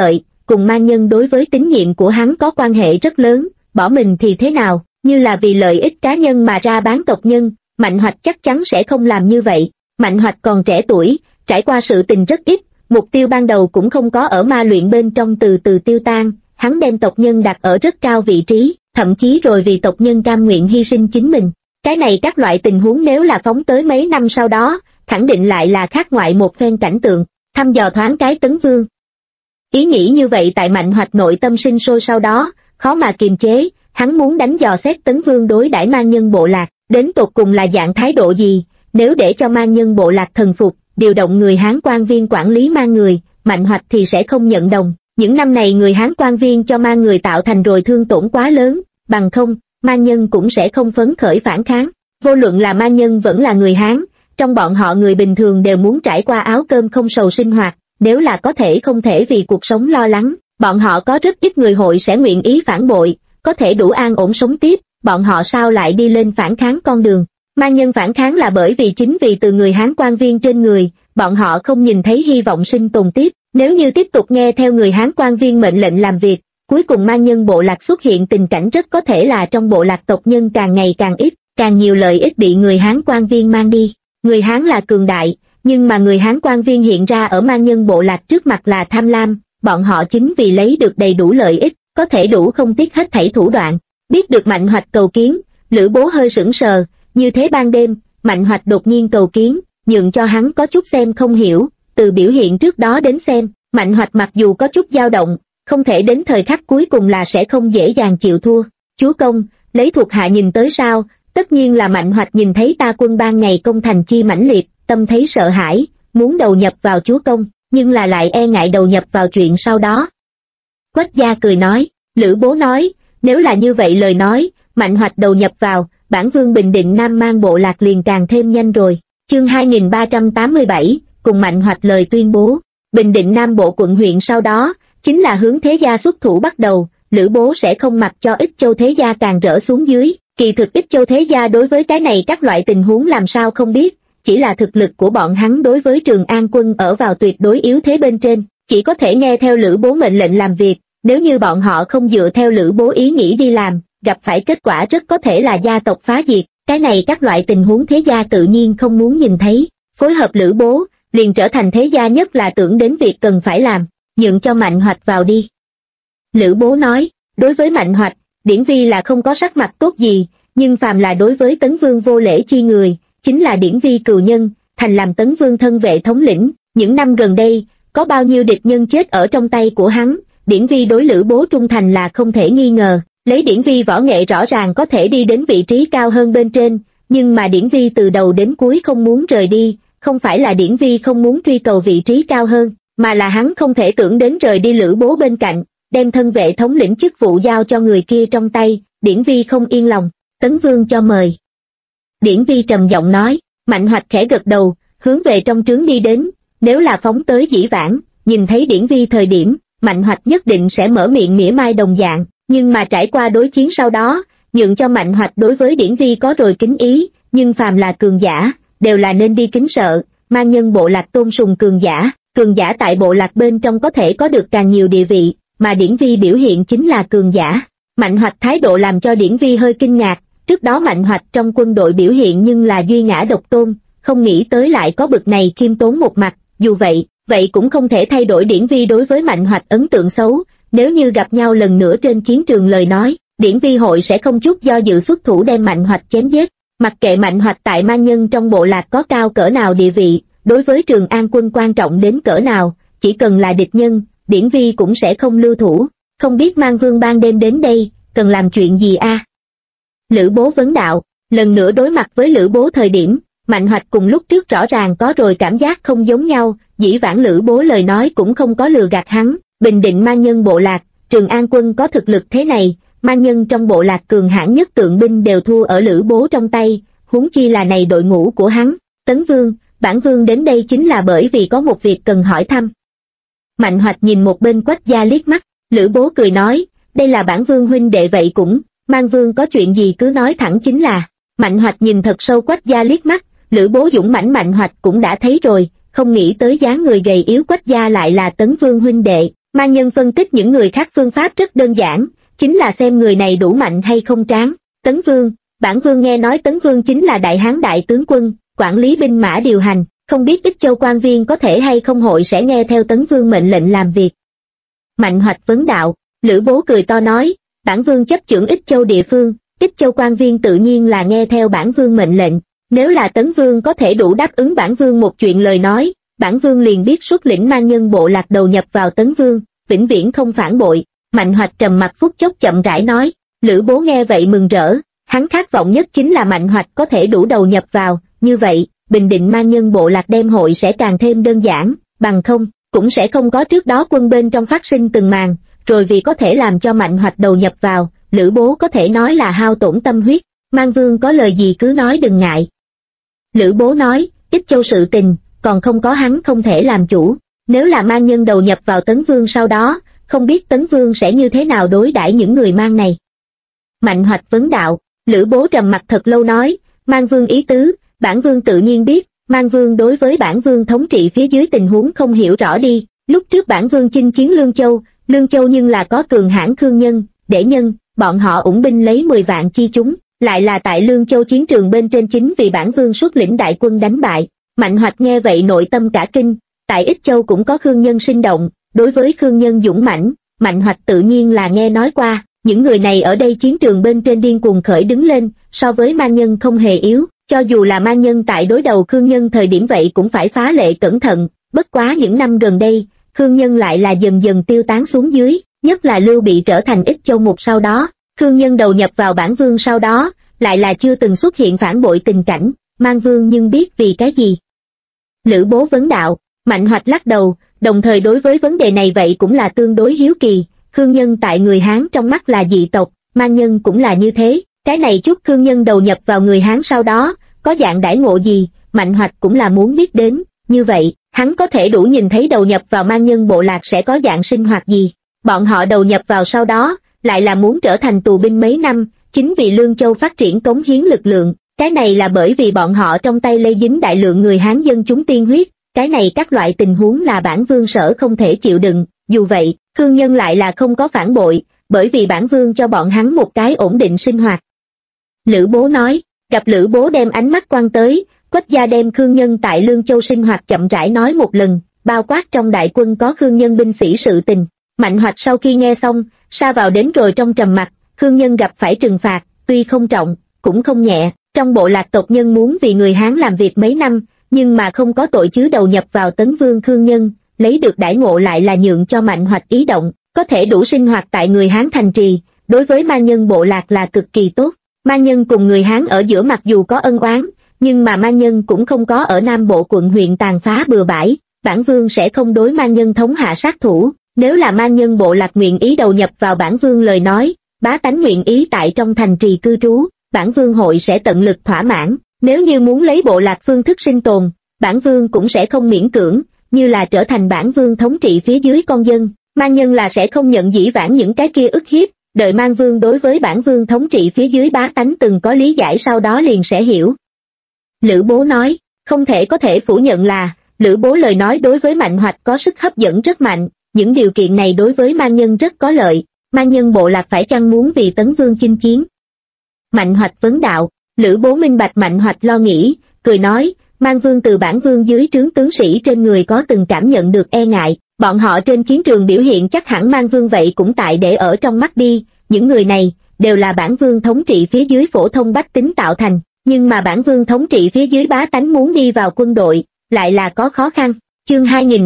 S2: cùng ma nhân đối với tín nhiệm của hắn có quan hệ rất lớn, bỏ mình thì thế nào, như là vì lợi ích cá nhân mà ra bán tộc nhân, Mạnh Hoạch chắc chắn sẽ không làm như vậy. Mạnh Hoạch còn trẻ tuổi, trải qua sự tình rất ít, mục tiêu ban đầu cũng không có ở ma luyện bên trong từ từ tiêu tan, hắn đem tộc nhân đặt ở rất cao vị trí, thậm chí rồi vì tộc nhân cam nguyện hy sinh chính mình. Cái này các loại tình huống nếu là phóng tới mấy năm sau đó, khẳng định lại là khác ngoại một phen cảnh tượng, thăm dò thoáng cái Tấn Vương. Ý nghĩ như vậy tại Mạnh Hoạch nội tâm sinh sôi, sau đó, khó mà kiềm chế, hắn muốn đánh dò xét Tấn Vương đối đãi ma nhân bộ lạc, đến tột cùng là dạng thái độ gì, nếu để cho ma nhân bộ lạc thần phục, điều động người Hán quan viên quản lý ma người, Mạnh Hoạch thì sẽ không nhận đồng. Những năm này người Hán quan viên cho ma người tạo thành rồi thương tổn quá lớn, bằng không, ma nhân cũng sẽ không phấn khởi phản kháng. Vô luận là ma nhân vẫn là người Hán, trong bọn họ người bình thường đều muốn trải qua áo cơm không sầu sinh hoạt, nếu là có thể không thể vì cuộc sống lo lắng, bọn họ có rất ít người hội sẽ nguyện ý phản bội, có thể đủ an ổn sống tiếp, bọn họ sao lại đi lên phản kháng con đường. Ma nhân phản kháng là bởi vì chính vì từ người Hán quan viên trên người, bọn họ không nhìn thấy hy vọng sinh tồn tiếp, nếu như tiếp tục nghe theo người Hán quan viên mệnh lệnh làm việc, cuối cùng ma nhân bộ lạc xuất hiện tình cảnh rất có thể là trong bộ lạc tộc nhân càng ngày càng ít, càng nhiều lợi ích bị người Hán quan viên mang đi. Người Hán là cường đại, nhưng mà người Hán quan viên hiện ra ở ma nhân bộ lạc trước mặt là tham lam, bọn họ chính vì lấy được đầy đủ lợi ích, có thể đủ không tiếc hết thảy thủ đoạn. Biết được Mạnh Hoạch cầu kiến, Lữ Bố hơi sững sờ, như thế ban đêm, Mạnh Hoạch đột nhiên cầu kiến, nhượng cho hắn có chút xem không hiểu, từ biểu hiện trước đó đến xem, Mạnh Hoạch mặc dù có chút dao động, không thể đến thời khắc cuối cùng là sẽ không dễ dàng chịu thua. Chúa công, lấy thuộc hạ nhìn tới sao? Tất nhiên là Mạnh Hoạch nhìn thấy ta quân ban ngày công thành chi mãnh liệt, tâm thấy sợ hãi, muốn đầu nhập vào chúa công, nhưng là lại e ngại đầu nhập vào chuyện sau đó. Quách gia cười nói, Lữ Bố nói, nếu là như vậy lời nói, Mạnh Hoạch đầu nhập vào, bản vương Bình Định Nam mang bộ lạc liền càng thêm nhanh rồi. Chương 2387, cùng Mạnh Hoạch lời tuyên bố, Bình Định Nam bộ quận huyện sau đó, chính là hướng thế gia xuất thủ bắt đầu, Lữ Bố sẽ không mặc cho Ích Châu thế gia càng rỡ xuống dưới, kỳ thực Ích Châu thế gia đối với cái này các loại tình huống làm sao không biết, chỉ là thực lực của bọn hắn đối với Trường An quân ở vào tuyệt đối yếu thế bên trên, chỉ có thể nghe theo Lữ Bố mệnh lệnh làm việc, nếu như bọn họ không dựa theo Lữ Bố ý nghĩ đi làm, gặp phải kết quả rất có thể là gia tộc phá diệt, cái này các loại tình huống thế gia tự nhiên không muốn nhìn thấy, phối hợp Lữ Bố, liền trở thành thế gia nhất là tưởng đến việc cần phải làm, nhượng cho Mạnh Hoạch vào đi. Lữ Bố nói, đối với Mạnh Hoạch, Điển Vi là không có sắc mặt tốt gì, nhưng phàm là đối với Tấn Vương vô lễ chi người, chính là Điển Vi cừu nhân, thành làm Tấn Vương thân vệ thống lĩnh, những năm gần đây, có bao nhiêu địch nhân chết ở trong tay của hắn, Điển Vi đối Lữ Bố trung thành là không thể nghi ngờ, lấy Điển Vi võ nghệ rõ ràng có thể đi đến vị trí cao hơn bên trên, nhưng mà Điển Vi từ đầu đến cuối không muốn rời đi, không phải là Điển Vi không muốn truy cầu vị trí cao hơn, mà là hắn không thể tưởng đến rời đi Lữ Bố bên cạnh, đem thân vệ thống lĩnh chức vụ giao cho người kia trong tay, Điển Vi không yên lòng, Tấn Vương cho mời. Điển Vi trầm giọng nói, Mạnh Hoạch khẽ gật đầu, hướng về trong trướng đi đến, nếu là phóng tới dĩ vãng, nhìn thấy Điển Vi thời điểm, Mạnh Hoạch nhất định sẽ mở miệng mỉa mai đồng dạng, nhưng mà trải qua đối chiến sau đó, nhượng cho Mạnh Hoạch đối với Điển Vi có rồi kính ý, nhưng phàm là cường giả, đều là nên đi kính sợ, ma nhân bộ lạc tôn sùng cường giả tại bộ lạc bên trong có thể có được càng nhiều địa vị, mà Điển Vi biểu hiện chính là cường giả. Mạnh Hoạch thái độ làm cho Điển Vi hơi kinh ngạc, trước đó Mạnh Hoạch trong quân đội biểu hiện nhưng là duy ngã độc tôn, không nghĩ tới lại có bực này khiêm tốn một mặt, dù vậy cũng không thể thay đổi Điển Vi đối với Mạnh Hoạch ấn tượng xấu, nếu như gặp nhau lần nữa trên chiến trường lời nói, Điển Vi hội sẽ không chút do dự xuất thủ đem Mạnh Hoạch chém giết, mặc kệ Mạnh Hoạch tại ma nhân trong bộ lạc có cao cỡ nào địa vị, đối với Trường An quân quan trọng đến cỡ nào, chỉ cần là địch nhân, Điển Vi cũng sẽ không lưu thủ, không biết Mang Vương ban đêm đến đây, cần làm chuyện gì a? Lữ Bố vấn đạo, lần nữa đối mặt với Lữ Bố thời điểm, Mạnh Hoạch cùng lúc trước rõ ràng có rồi cảm giác không giống nhau, dĩ vãng Lữ Bố lời nói cũng không có lừa gạt hắn, Bình Định ma nhân bộ lạc, Trường An quân có thực lực thế này, ma nhân trong bộ lạc cường hãn nhất tượng binh đều thua ở Lữ Bố trong tay, huống chi là này đội ngũ của hắn. Tấn Vương, bản vương đến đây chính là bởi vì có một việc cần hỏi thăm. Mạnh Hoạch nhìn một bên Quách gia liếc mắt, Lữ Bố cười nói, đây là bản vương huynh đệ vậy cũng, Mang Vương có chuyện gì cứ nói thẳng chính là. Mạnh Hoạch nhìn thật sâu Quách gia liếc mắt, Lữ Bố dũng mãnh Mạnh Hoạch cũng đã thấy rồi, không nghĩ tới dáng người gầy yếu Quách gia lại là Tấn Vương huynh đệ, Mang Nhân phân tích những người khác phương pháp rất đơn giản, chính là xem người này đủ mạnh hay không tráng. Tấn Vương, bản vương nghe nói Tấn Vương chính là đại hán đại tướng quân, quản lý binh mã điều hành, không biết Ích Châu quan viên có thể hay không hội sẽ nghe theo Tấn Vương mệnh lệnh làm việc. Mạnh Hoạch vấn đạo. Lữ Bố cười to nói, bản vương chấp chưởng Ích Châu địa phương, Ích Châu quan viên tự nhiên là nghe theo bản vương mệnh lệnh. Nếu là Tấn Vương có thể đủ đáp ứng bản vương một chuyện lời nói, bản vương liền biết xuất lĩnh Mang Nhân bộ lạc đầu nhập vào Tấn Vương, vĩnh viễn không phản bội. Mạnh Hoạch trầm mặt phút chốc chậm rãi nói. Lữ Bố nghe vậy mừng rỡ, hắn khát vọng nhất chính là Mạnh Hoạch có thể đủ đầu nhập vào, như vậy, bình định Mang Nhân bộ lạc đem hội sẽ càng thêm đơn giản, bằng không, cũng sẽ không có trước đó quân bên trong phát sinh từng màn, rồi vì có thể làm cho Mạnh Hoạch đầu nhập vào, Lữ Bố có thể nói là hao tổn tâm huyết. Mang vương có lời gì cứ nói đừng ngại. Lữ Bố nói, Ích Châu sự tình, còn không có hắn không thể làm chủ, nếu là Mang Nhân đầu nhập vào Tấn Vương sau đó, không biết Tấn Vương sẽ như thế nào đối đãi những người Mang này. Mạnh Hoạch vấn đạo. Lữ Bố trầm mặt thật lâu nói, Mang vương ý tứ, bản vương tự nhiên biết, Mang vương đối với bản vương thống trị phía dưới tình huống không hiểu rõ đi, lúc trước bản vương chinh chiến Lương Châu nhưng là có cường hãn Khương Nhân, Để Nhân, bọn họ ủng binh lấy 10 vạn chi chúng, lại là tại Lương Châu chiến trường bên trên chính vì bản vương xuất lĩnh đại quân đánh bại. Mạnh Hoạch nghe vậy nội tâm cả kinh, tại Ích Châu cũng có Khương Nhân sinh động, đối với Khương Nhân dũng mãnh, Mạnh Hoạch tự nhiên là nghe nói qua, những người này ở đây chiến trường bên trên điên cuồng khởi đứng lên, so với Mang Nhân không hề yếu, cho dù là Mang Nhân tại đối đầu Khương Nhân thời điểm vậy cũng phải phá lệ cẩn thận, bất quá những năm gần đây, Khương Nhân lại là dần dần tiêu tán xuống dưới, nhất là Lưu Bị trở thành Ích Châu mục sau đó, Khương Nhân đầu nhập vào bản vương sau đó, lại là chưa từng xuất hiện phản bội tình cảnh, Mang vương nhưng biết vì cái gì. Lữ Bố vấn đạo. Mạnh Hoạch lắc đầu, đồng thời đối với vấn đề này vậy cũng là tương đối hiếu kỳ, Khương Nhân tại người Hán trong mắt là dị tộc, Mang Nhân cũng là như thế, cái này chút Khương Nhân đầu nhập vào người Hán sau đó, có dạng đãi ngộ gì, Mạnh Hoạch cũng là muốn biết đến, như vậy, hắn có thể đủ nhìn thấy đầu nhập vào Mang Nhân bộ lạc sẽ có dạng sinh hoạt gì, bọn họ đầu nhập vào sau đó, lại là muốn trở thành tù binh mấy năm, chính vì Lương Châu phát triển cống hiến lực lượng, cái này là bởi vì bọn họ trong tay lây dính đại lượng người Hán dân chúng tiên huyết, cái này các loại tình huống là bản vương sở không thể chịu đựng, dù vậy, Khương Nhân lại là không có phản bội, bởi vì bản vương cho bọn hắn một cái ổn định sinh hoạt. Lữ Bố nói, gặp Lữ Bố đem ánh mắt quan tới, Quách gia đem Khương Nhân tại Lương Châu sinh hoạt chậm rãi nói một lần, bao quát trong đại quân có Khương Nhân binh sĩ sự tình. Mạnh Hoạch sau khi nghe xong, sa vào đến rồi trong trầm mặc, Khương Nhân gặp phải trừng phạt, tuy không trọng, cũng không nhẹ, trong bộ lạc tộc nhân muốn vì người Hán làm việc mấy năm, nhưng mà không có tội chứ đầu nhập vào Tấn Vương Khương Nhân, lấy được đãi ngộ lại là nhượng cho Mạnh Hoạch ý động, có thể đủ sinh hoạt tại người Hán thành trì, đối với Mang Nhân bộ lạc là cực kỳ tốt. Mang Nhân cùng người Hán ở giữa mặc dù có ân oán, nhưng mà Mang Nhân cũng không có ở Nam Bộ quận huyện tàn phá bừa bãi, bản vương sẽ không đối Mang Nhân thống hạ sát thủ, nếu là Mang Nhân bộ lạc nguyện ý đầu nhập vào bản vương lời nói, bá tánh nguyện ý tại trong thành trì cư trú, bản vương hội sẽ tận lực thỏa mãn, nếu như muốn lấy bộ lạc phương thức sinh tồn, bản vương cũng sẽ không miễn cưỡng, như là trở thành bản vương thống trị phía dưới con dân, Mang Nhân là sẽ không nhận dĩ vãng những cái kia ức hiếp, đợi Mang vương đối với bản vương thống trị phía dưới bá tánh từng có lý giải sau đó liền sẽ hiểu. Lữ Bố nói, không có thể phủ nhận là, Lữ Bố lời nói đối với Mạnh Hoạch có sức hấp dẫn rất mạnh, những điều kiện này đối với Mang Nhân rất có lợi, Mang Nhân bộ lạc phải chăng muốn vì Tấn Vương chinh chiến. Mạnh Hoạch vấn đạo, Lữ Bố minh bạch Mạnh Hoạch lo nghĩ, cười nói, Mang vương từ bản vương dưới trướng tướng sĩ trên người có từng cảm nhận được e ngại, bọn họ trên chiến trường biểu hiện chắc hẳn Mang vương vậy cũng tại để ở trong mắt đi, những người này, đều là bản vương thống trị phía dưới phổ thông bách tính tạo thành, nhưng mà bản vương thống trị phía dưới bá tánh muốn đi vào quân đội, lại là có khó khăn. Chương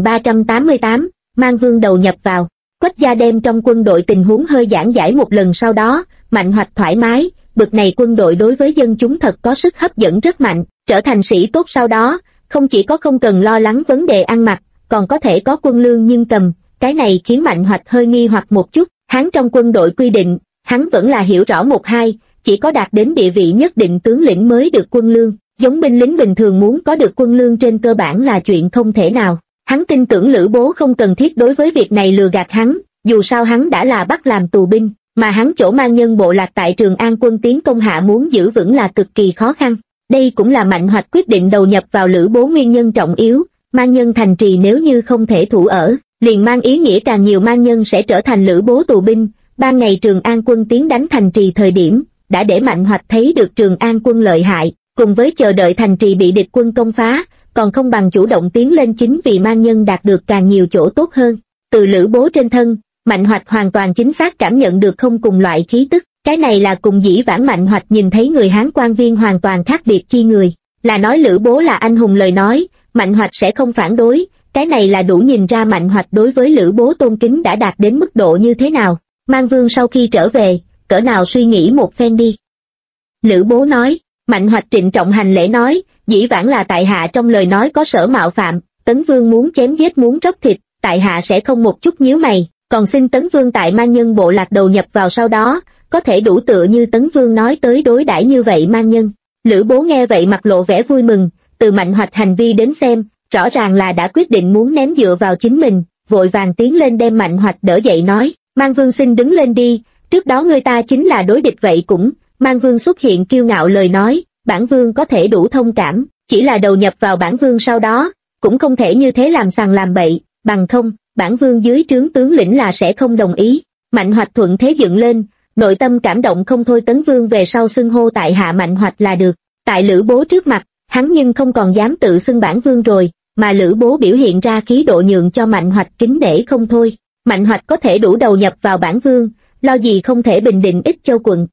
S2: 2388, Mang vương đầu nhập vào, Quách gia đem trong quân đội tình huống hơi giảng giải một lần sau đó, Mạnh Hoạch thoải mái, bực này quân đội đối với dân chúng thật có sức hấp dẫn rất mạnh, trở thành sĩ tốt sau đó, không chỉ có không cần lo lắng vấn đề ăn mặc, còn có thể có quân lương nhưng cầm, cái này khiến Mạnh Hoạch hơi nghi hoặc một chút, hắn trong quân đội quy định, hắn vẫn là hiểu rõ một hai, chỉ có đạt đến địa vị nhất định tướng lĩnh mới được quân lương, giống binh lính bình thường muốn có được quân lương trên cơ bản là chuyện không thể nào. Hắn tin tưởng Lữ Bố không cần thiết đối với việc này lừa gạt hắn, dù sao hắn đã là bắt làm tù binh, mà hắn chỗ Mang Nhân bộ lạc tại Trường An quân tiến công hạ muốn giữ vững là cực kỳ khó khăn. Đây cũng là Mạnh Hoạch quyết định đầu nhập vào Lữ Bố nguyên nhân trọng yếu, Mang Nhân thành trì nếu như không thể thủ ở, liền mang ý nghĩa càng nhiều mang nhân sẽ trở thành Lữ Bố tù binh. Ban ngày Trường An quân tiến đánh thành trì thời điểm, đã để Mạnh Hoạch thấy được Trường An quân lợi hại, cùng với chờ đợi thành trì bị địch quân công phá, còn không bằng chủ động tiến lên, chính vì mang nhân đạt được càng nhiều chỗ tốt hơn. Từ Lữ Bố trên thân, Mạnh Hoạch hoàn toàn chính xác cảm nhận được không cùng loại khí tức, cái này là cùng dĩ vãng Mạnh Hoạch nhìn thấy người Hán quan viên hoàn toàn khác biệt chi người, là nói Lữ Bố là anh hùng lời nói, Mạnh Hoạch sẽ không phản đối, cái này là đủ nhìn ra Mạnh Hoạch đối với Lữ Bố tôn kính đã đạt đến mức độ như thế nào. Mang Vương sau khi trở về, cỡ nào suy nghĩ một phen đi. Lữ Bố nói. Mạnh Hoạch trịnh trọng hành lễ nói, dĩ vãng là tại hạ trong lời nói có sở mạo phạm, Tấn Vương muốn chém giết muốn róc thịt, tại hạ sẽ không một chút nhíu mày, còn xin Tấn Vương tại mang nhân bộ lạc đầu nhập vào sau đó, có thể đủ tựa như Tấn Vương nói tới đối đãi như vậy mang nhân. Lữ Bố nghe vậy mặt lộ vẻ vui mừng, từ Mạnh Hoạch hành vi đến xem, rõ ràng là đã quyết định muốn ném dựa vào chính mình, vội vàng tiến lên đem Mạnh Hoạch đỡ dậy nói, Mang Vương xin đứng lên đi, trước đó người ta chính là đối địch vậy cũng. Mang Vương xuất hiện kiêu ngạo lời nói, bản Vương có thể đủ thông cảm, chỉ là đầu nhập vào bản Vương sau đó, cũng không thể như thế làm sằng làm bậy, bằng không, bản Vương dưới trướng tướng lĩnh là sẽ không đồng ý. Mạnh Hoạch thuận thế dựng lên, nội tâm cảm động không thôi, Tấn Vương về sau xưng hô tại hạ Mạnh Hoạch là được. Tại Lữ Bố trước mặt, hắn nhưng không còn dám tự xưng bản Vương rồi, mà Lữ Bố biểu hiện ra khí độ nhượng cho Mạnh Hoạch kính nể không thôi. Mạnh Hoạch có thể đủ đầu nhập vào bản Vương, lo gì không thể bình định Ích Châu quận.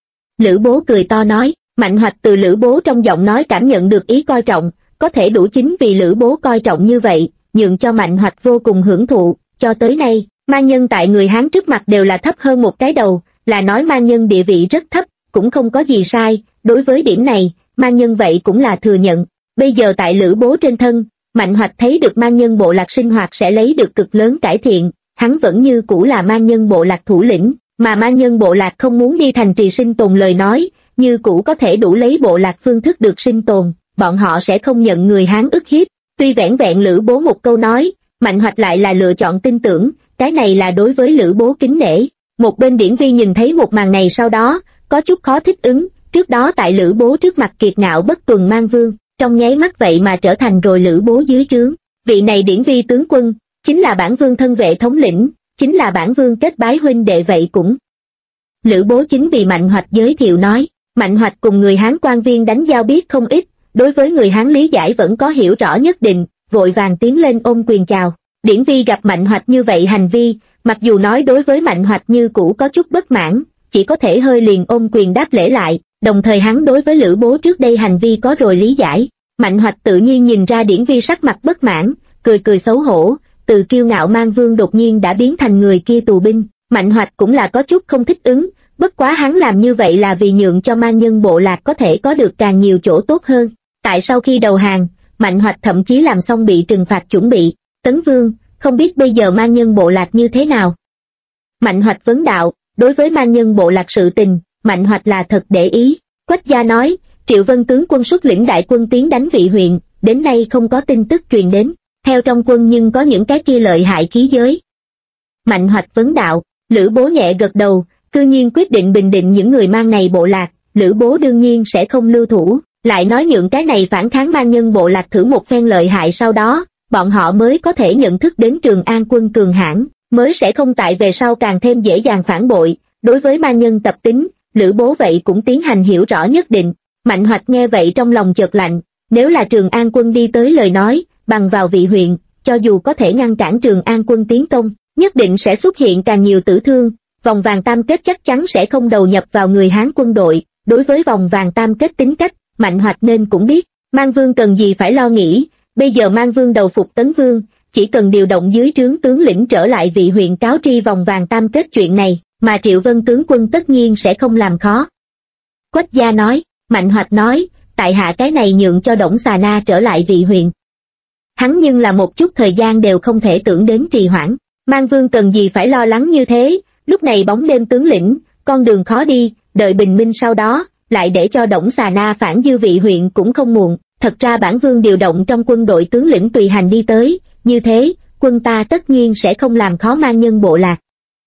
S2: Lữ Bố cười to nói, Mạnh Hoạch từ Lữ Bố trong giọng nói cảm nhận được ý coi trọng, có thể đủ chính vì Lữ Bố coi trọng như vậy, nhượng cho Mạnh Hoạch vô cùng hưởng thụ, cho tới nay, mang nhân tại người Hán trước mặt đều là thấp hơn một cái đầu, là nói mang nhân địa vị rất thấp, cũng không có gì sai, đối với điểm này, mang nhân vậy cũng là thừa nhận. Bây giờ tại Lữ Bố trên thân, Mạnh Hoạch thấy được mang nhân bộ lạc sinh hoạt sẽ lấy được cực lớn cải thiện, hắn vẫn như cũ là mang nhân bộ lạc thủ lĩnh. Mà mang nhân bộ lạc không muốn đi thành trì sinh tồn lời nói, như cũ có thể đủ lấy bộ lạc phương thức được sinh tồn, bọn họ sẽ không nhận người Hán ức hiếp. Tuy vẻn vẹn Lữ Bố một câu nói, Mạnh Hoạch lại là lựa chọn tin tưởng, cái này là đối với Lữ Bố kính nể. Một bên Điển Vi nhìn thấy một màn này sau đó, có chút khó thích ứng, trước đó tại Lữ Bố trước mặt kiệt ngạo bất tuần Mang Vương, trong nháy mắt vậy mà trở thành rồi Lữ Bố dưới trướng. Vị này Điển Vi tướng quân, chính là bản Vương thân vệ thống lĩnh, chính là bản Vương kết bái huynh đệ vậy cũng. Lữ Bố chính vì Mạnh Hoạch giới thiệu nói, Mạnh Hoạch cùng người Hán quan viên đánh giao biết không ít, đối với người Hán lý giải vẫn có hiểu rõ nhất định, vội vàng tiến lên ôm quyền chào. Điển Vi gặp Mạnh Hoạch như vậy hành vi, mặc dù nói đối với Mạnh Hoạch như cũ có chút bất mãn, chỉ có thể hơi liền ôm quyền đáp lễ lại, đồng thời hắn đối với Lữ Bố trước đây hành vi có rồi lý giải. Mạnh Hoạch tự nhiên nhìn ra Điển Vi sắc mặt bất mãn, cười cười xấu hổ, từ kiêu ngạo Mang Vương đột nhiên đã biến thành người kia tù binh. Mạnh Hoạch cũng là có chút không thích ứng, bất quá hắn làm như vậy là vì nhượng cho mang nhân bộ lạc có thể có được càng nhiều chỗ tốt hơn. Tại sau khi đầu hàng, Mạnh Hoạch thậm chí làm xong bị trừng phạt chuẩn bị. Tấn Vương, không biết bây giờ mang nhân bộ lạc như thế nào? Mạnh Hoạch vấn đạo, đối với mang nhân bộ lạc sự tình, Mạnh Hoạch là thật để ý. Quách Gia nói, Triệu Vân tướng quân xuất lĩnh đại quân tiến đánh Vị huyện, đến nay không có tin tức truyền đến. Theo trong quân nhưng có những cái kia lợi hại khí giới. Mạnh Hoạch vấn đạo, Lữ Bố nhẹ gật đầu, cư nhiên quyết định bình định những người mang này bộ lạc, Lữ Bố đương nhiên sẽ không lưu thủ, lại nói nhượng cái này phản kháng mang nhân bộ lạc thử một phen lợi hại sau đó, bọn họ mới có thể nhận thức đến Trường An quân cường hãn, mới sẽ không tại về sau càng thêm dễ dàng phản bội. Đối với mang nhân tập tính, Lữ Bố vậy cũng tiến hành hiểu rõ nhất định. Mạnh Hoạch nghe vậy trong lòng chợt lạnh, nếu là Trường An quân đi tới lời nói, bằng vào Vị huyện, cho dù có thể ngăn cản Trường An quân tiến công, nhất định sẽ xuất hiện càng nhiều tử thương. Vòng vàng tam kết chắc chắn sẽ không đầu nhập vào người Hán quân đội. Đối với vòng vàng tam kết tính cách, Mạnh Hoạch nên cũng biết, Mang Vương cần gì phải lo nghĩ, bây giờ Mang Vương đầu phục Tấn Vương, chỉ cần điều động dưới trướng tướng lĩnh trở lại Vị huyện cáo tri vòng vàng tam kết chuyện này, mà Triệu Vân tướng quân tất nhiên sẽ không làm khó. Quách Gia nói, Mạnh Hoạch nói, tại hạ cái này nhượng cho Đổng Xà Na trở lại Vị huyện. Hắn nhưng là một chút thời gian đều không thể tưởng đến trì hoãn, Mang Vương cần gì phải lo lắng như thế, lúc này bóng đêm tướng lĩnh, con đường khó đi, đợi bình minh sau đó, lại để cho Đổng Xà Na phản dư Vị huyện cũng không muộn. Thật ra bản Vương điều động trong quân đội tướng lĩnh tùy hành đi tới, như thế, quân ta tất nhiên sẽ không làm khó mang nhân bộ lạc.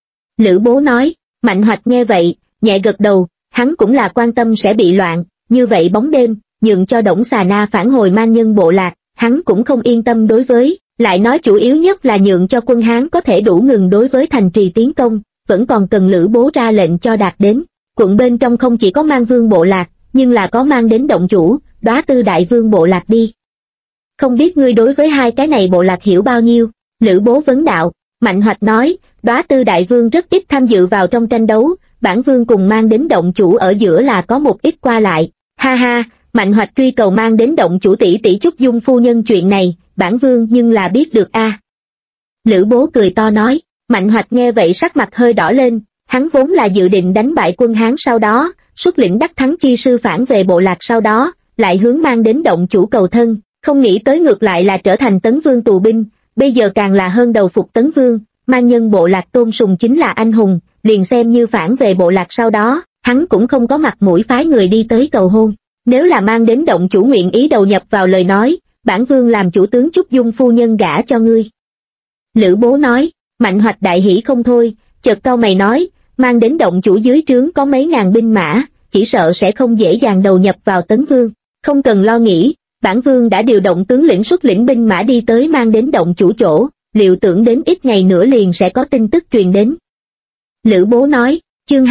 S2: Lữ Bố nói, Mạnh Hoạch nghe vậy, nhẹ gật đầu, hắn cũng là quan tâm sẽ bị loạn, như vậy bóng đêm, nhượng cho Đổng Xà Na phản hồi mang nhân bộ lạc, hắn cũng không yên tâm đối với lại nói chủ yếu nhất là nhượng cho quân Hán có thể đủ ngừng đối với thành trì tiến công, vẫn còn cần Lữ Bố ra lệnh cho đạt đến. Quận bên trong không chỉ có Mang Vương bộ lạc, nhưng là có mang đến động chủ, Đóa Tư Đại Vương bộ lạc đi. Không biết ngươi đối với hai cái này bộ lạc hiểu bao nhiêu? Lữ Bố vấn đạo. Mạnh Hoạch nói, Đóa Tư Đại Vương rất ít tham dự vào trong tranh đấu, bản vương cùng mang đến động chủ ở giữa là có một ít qua lại. Ha ha, Mạnh Hoạch truy cầu mang đến động chủ tỷ tỷ Trúc Dung phu nhân chuyện này, bản vương nhưng là biết được a. Lữ Bố cười to nói. Mạnh Hoạch nghe vậy sắc mặt hơi đỏ lên, hắn vốn là dự định đánh bại quân Hán, sau đó xuất lĩnh đắc thắng chi sư phản về bộ lạc, sau đó lại hướng mang đến động chủ cầu thân, không nghĩ tới ngược lại là trở thành Tấn Vương tù binh, bây giờ càng là hơn đầu phục Tấn Vương. Mang nhân bộ lạc tôn sùng chính là anh hùng, liền xem như phản về bộ lạc sau đó, hắn cũng không có mặt mũi phái người đi tới cầu hôn. Nếu là mang đến động chủ nguyện ý đầu nhập vào lời nói, bản vương làm chủ tướng Trúc Dung phu nhân gả cho ngươi. Lữ Bố nói. Mạnh Hoạch đại hỉ không thôi, chợt cau mày nói, mang đến động chủ dưới trướng có mấy ngàn binh mã, chỉ sợ sẽ không dễ dàng đầu nhập vào Tấn Vương. Không cần lo nghĩ, bản vương đã điều động tướng lĩnh xuất lĩnh binh mã đi tới mang đến động chủ chỗ, liệu tưởng đến ít ngày nữa liền sẽ có tin tức truyền đến. Lữ Bố nói. Chương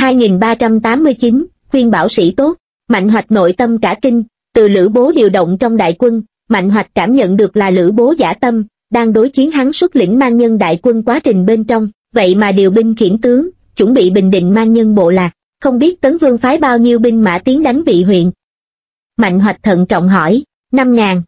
S2: 2389, khuyên bảo sĩ tốt. Mạnh Hoạch nội tâm cả kinh, từ Lữ Bố điều động trong đại quân, Mạnh Hoạch cảm nhận được là Lữ Bố dã tâm, đang đối chiến hắn xuất lĩnh mang nhân đại quân quá trình bên trong, vậy mà điều binh khiển tướng, chuẩn bị bình định mang nhân bộ lạc, không biết Tấn Vương phái bao nhiêu binh mã tiến đánh Vị huyện. Mạnh Hoạch thận trọng hỏi. 5.000.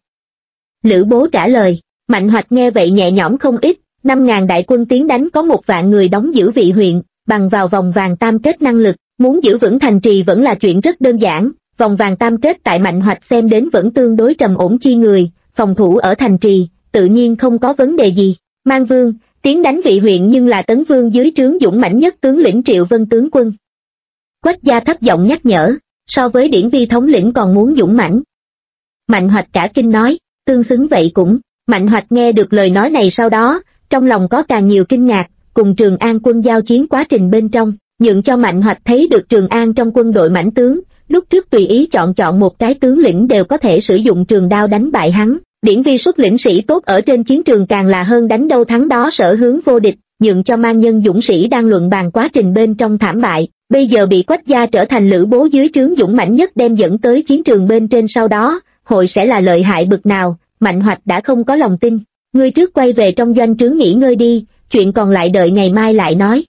S2: Lữ Bố trả lời. Mạnh Hoạch nghe vậy nhẹ nhõm không ít, 5.000 đại quân tiến đánh có 1 vạn người đóng giữ Vị huyện, bằng vào vòng vàng tam kết năng lực, muốn giữ vững thành trì vẫn là chuyện rất đơn giản. Vòng vàng tam kết tại Mạnh Hoạch xem đến vẫn tương đối trầm ổn chi người, phòng thủ ở thành trì, tự nhiên không có vấn đề gì. Mang Vương tiến đánh Vị huyện nhưng là Tấn Vương dưới trướng dũng mãnh nhất tướng lĩnh Triệu Vân tướng quân. Quách Gia thấp giọng nhắc nhở, so với Điển Vi thống lĩnh còn muốn dũng mãnh. Mạnh Hoạch cả kinh nói, tương xứng vậy cũng. Mạnh Hoạch nghe được lời nói này sau đó, trong lòng có càng nhiều kinh ngạc, cùng Trường An quân giao chiến quá trình bên trong, nhượng cho Mạnh Hoạch thấy được Trường An trong quân đội mãnh tướng, lúc trước tùy ý chọn một cái tướng lĩnh đều có thể sử dụng trường đao đánh bại hắn. Điển Vi xuất lĩnh sĩ tốt ở trên chiến trường càng là hơn đánh đâu thắng đó, sở hướng vô địch, nhượng cho mang nhân dũng sĩ đang luận bàn quá trình bên trong thảm bại, bây giờ bị Quách Gia trở thành Lữ Bố dưới trướng dũng mãnh nhất đem dẫn tới chiến trường bên trên, sau đó hội sẽ là lợi hại bực nào. Mạnh Hoạch đã không có lòng tin. Ngươi trước quay về trong doanh trướng nghỉ ngơi đi, chuyện còn lại đợi ngày mai lại nói.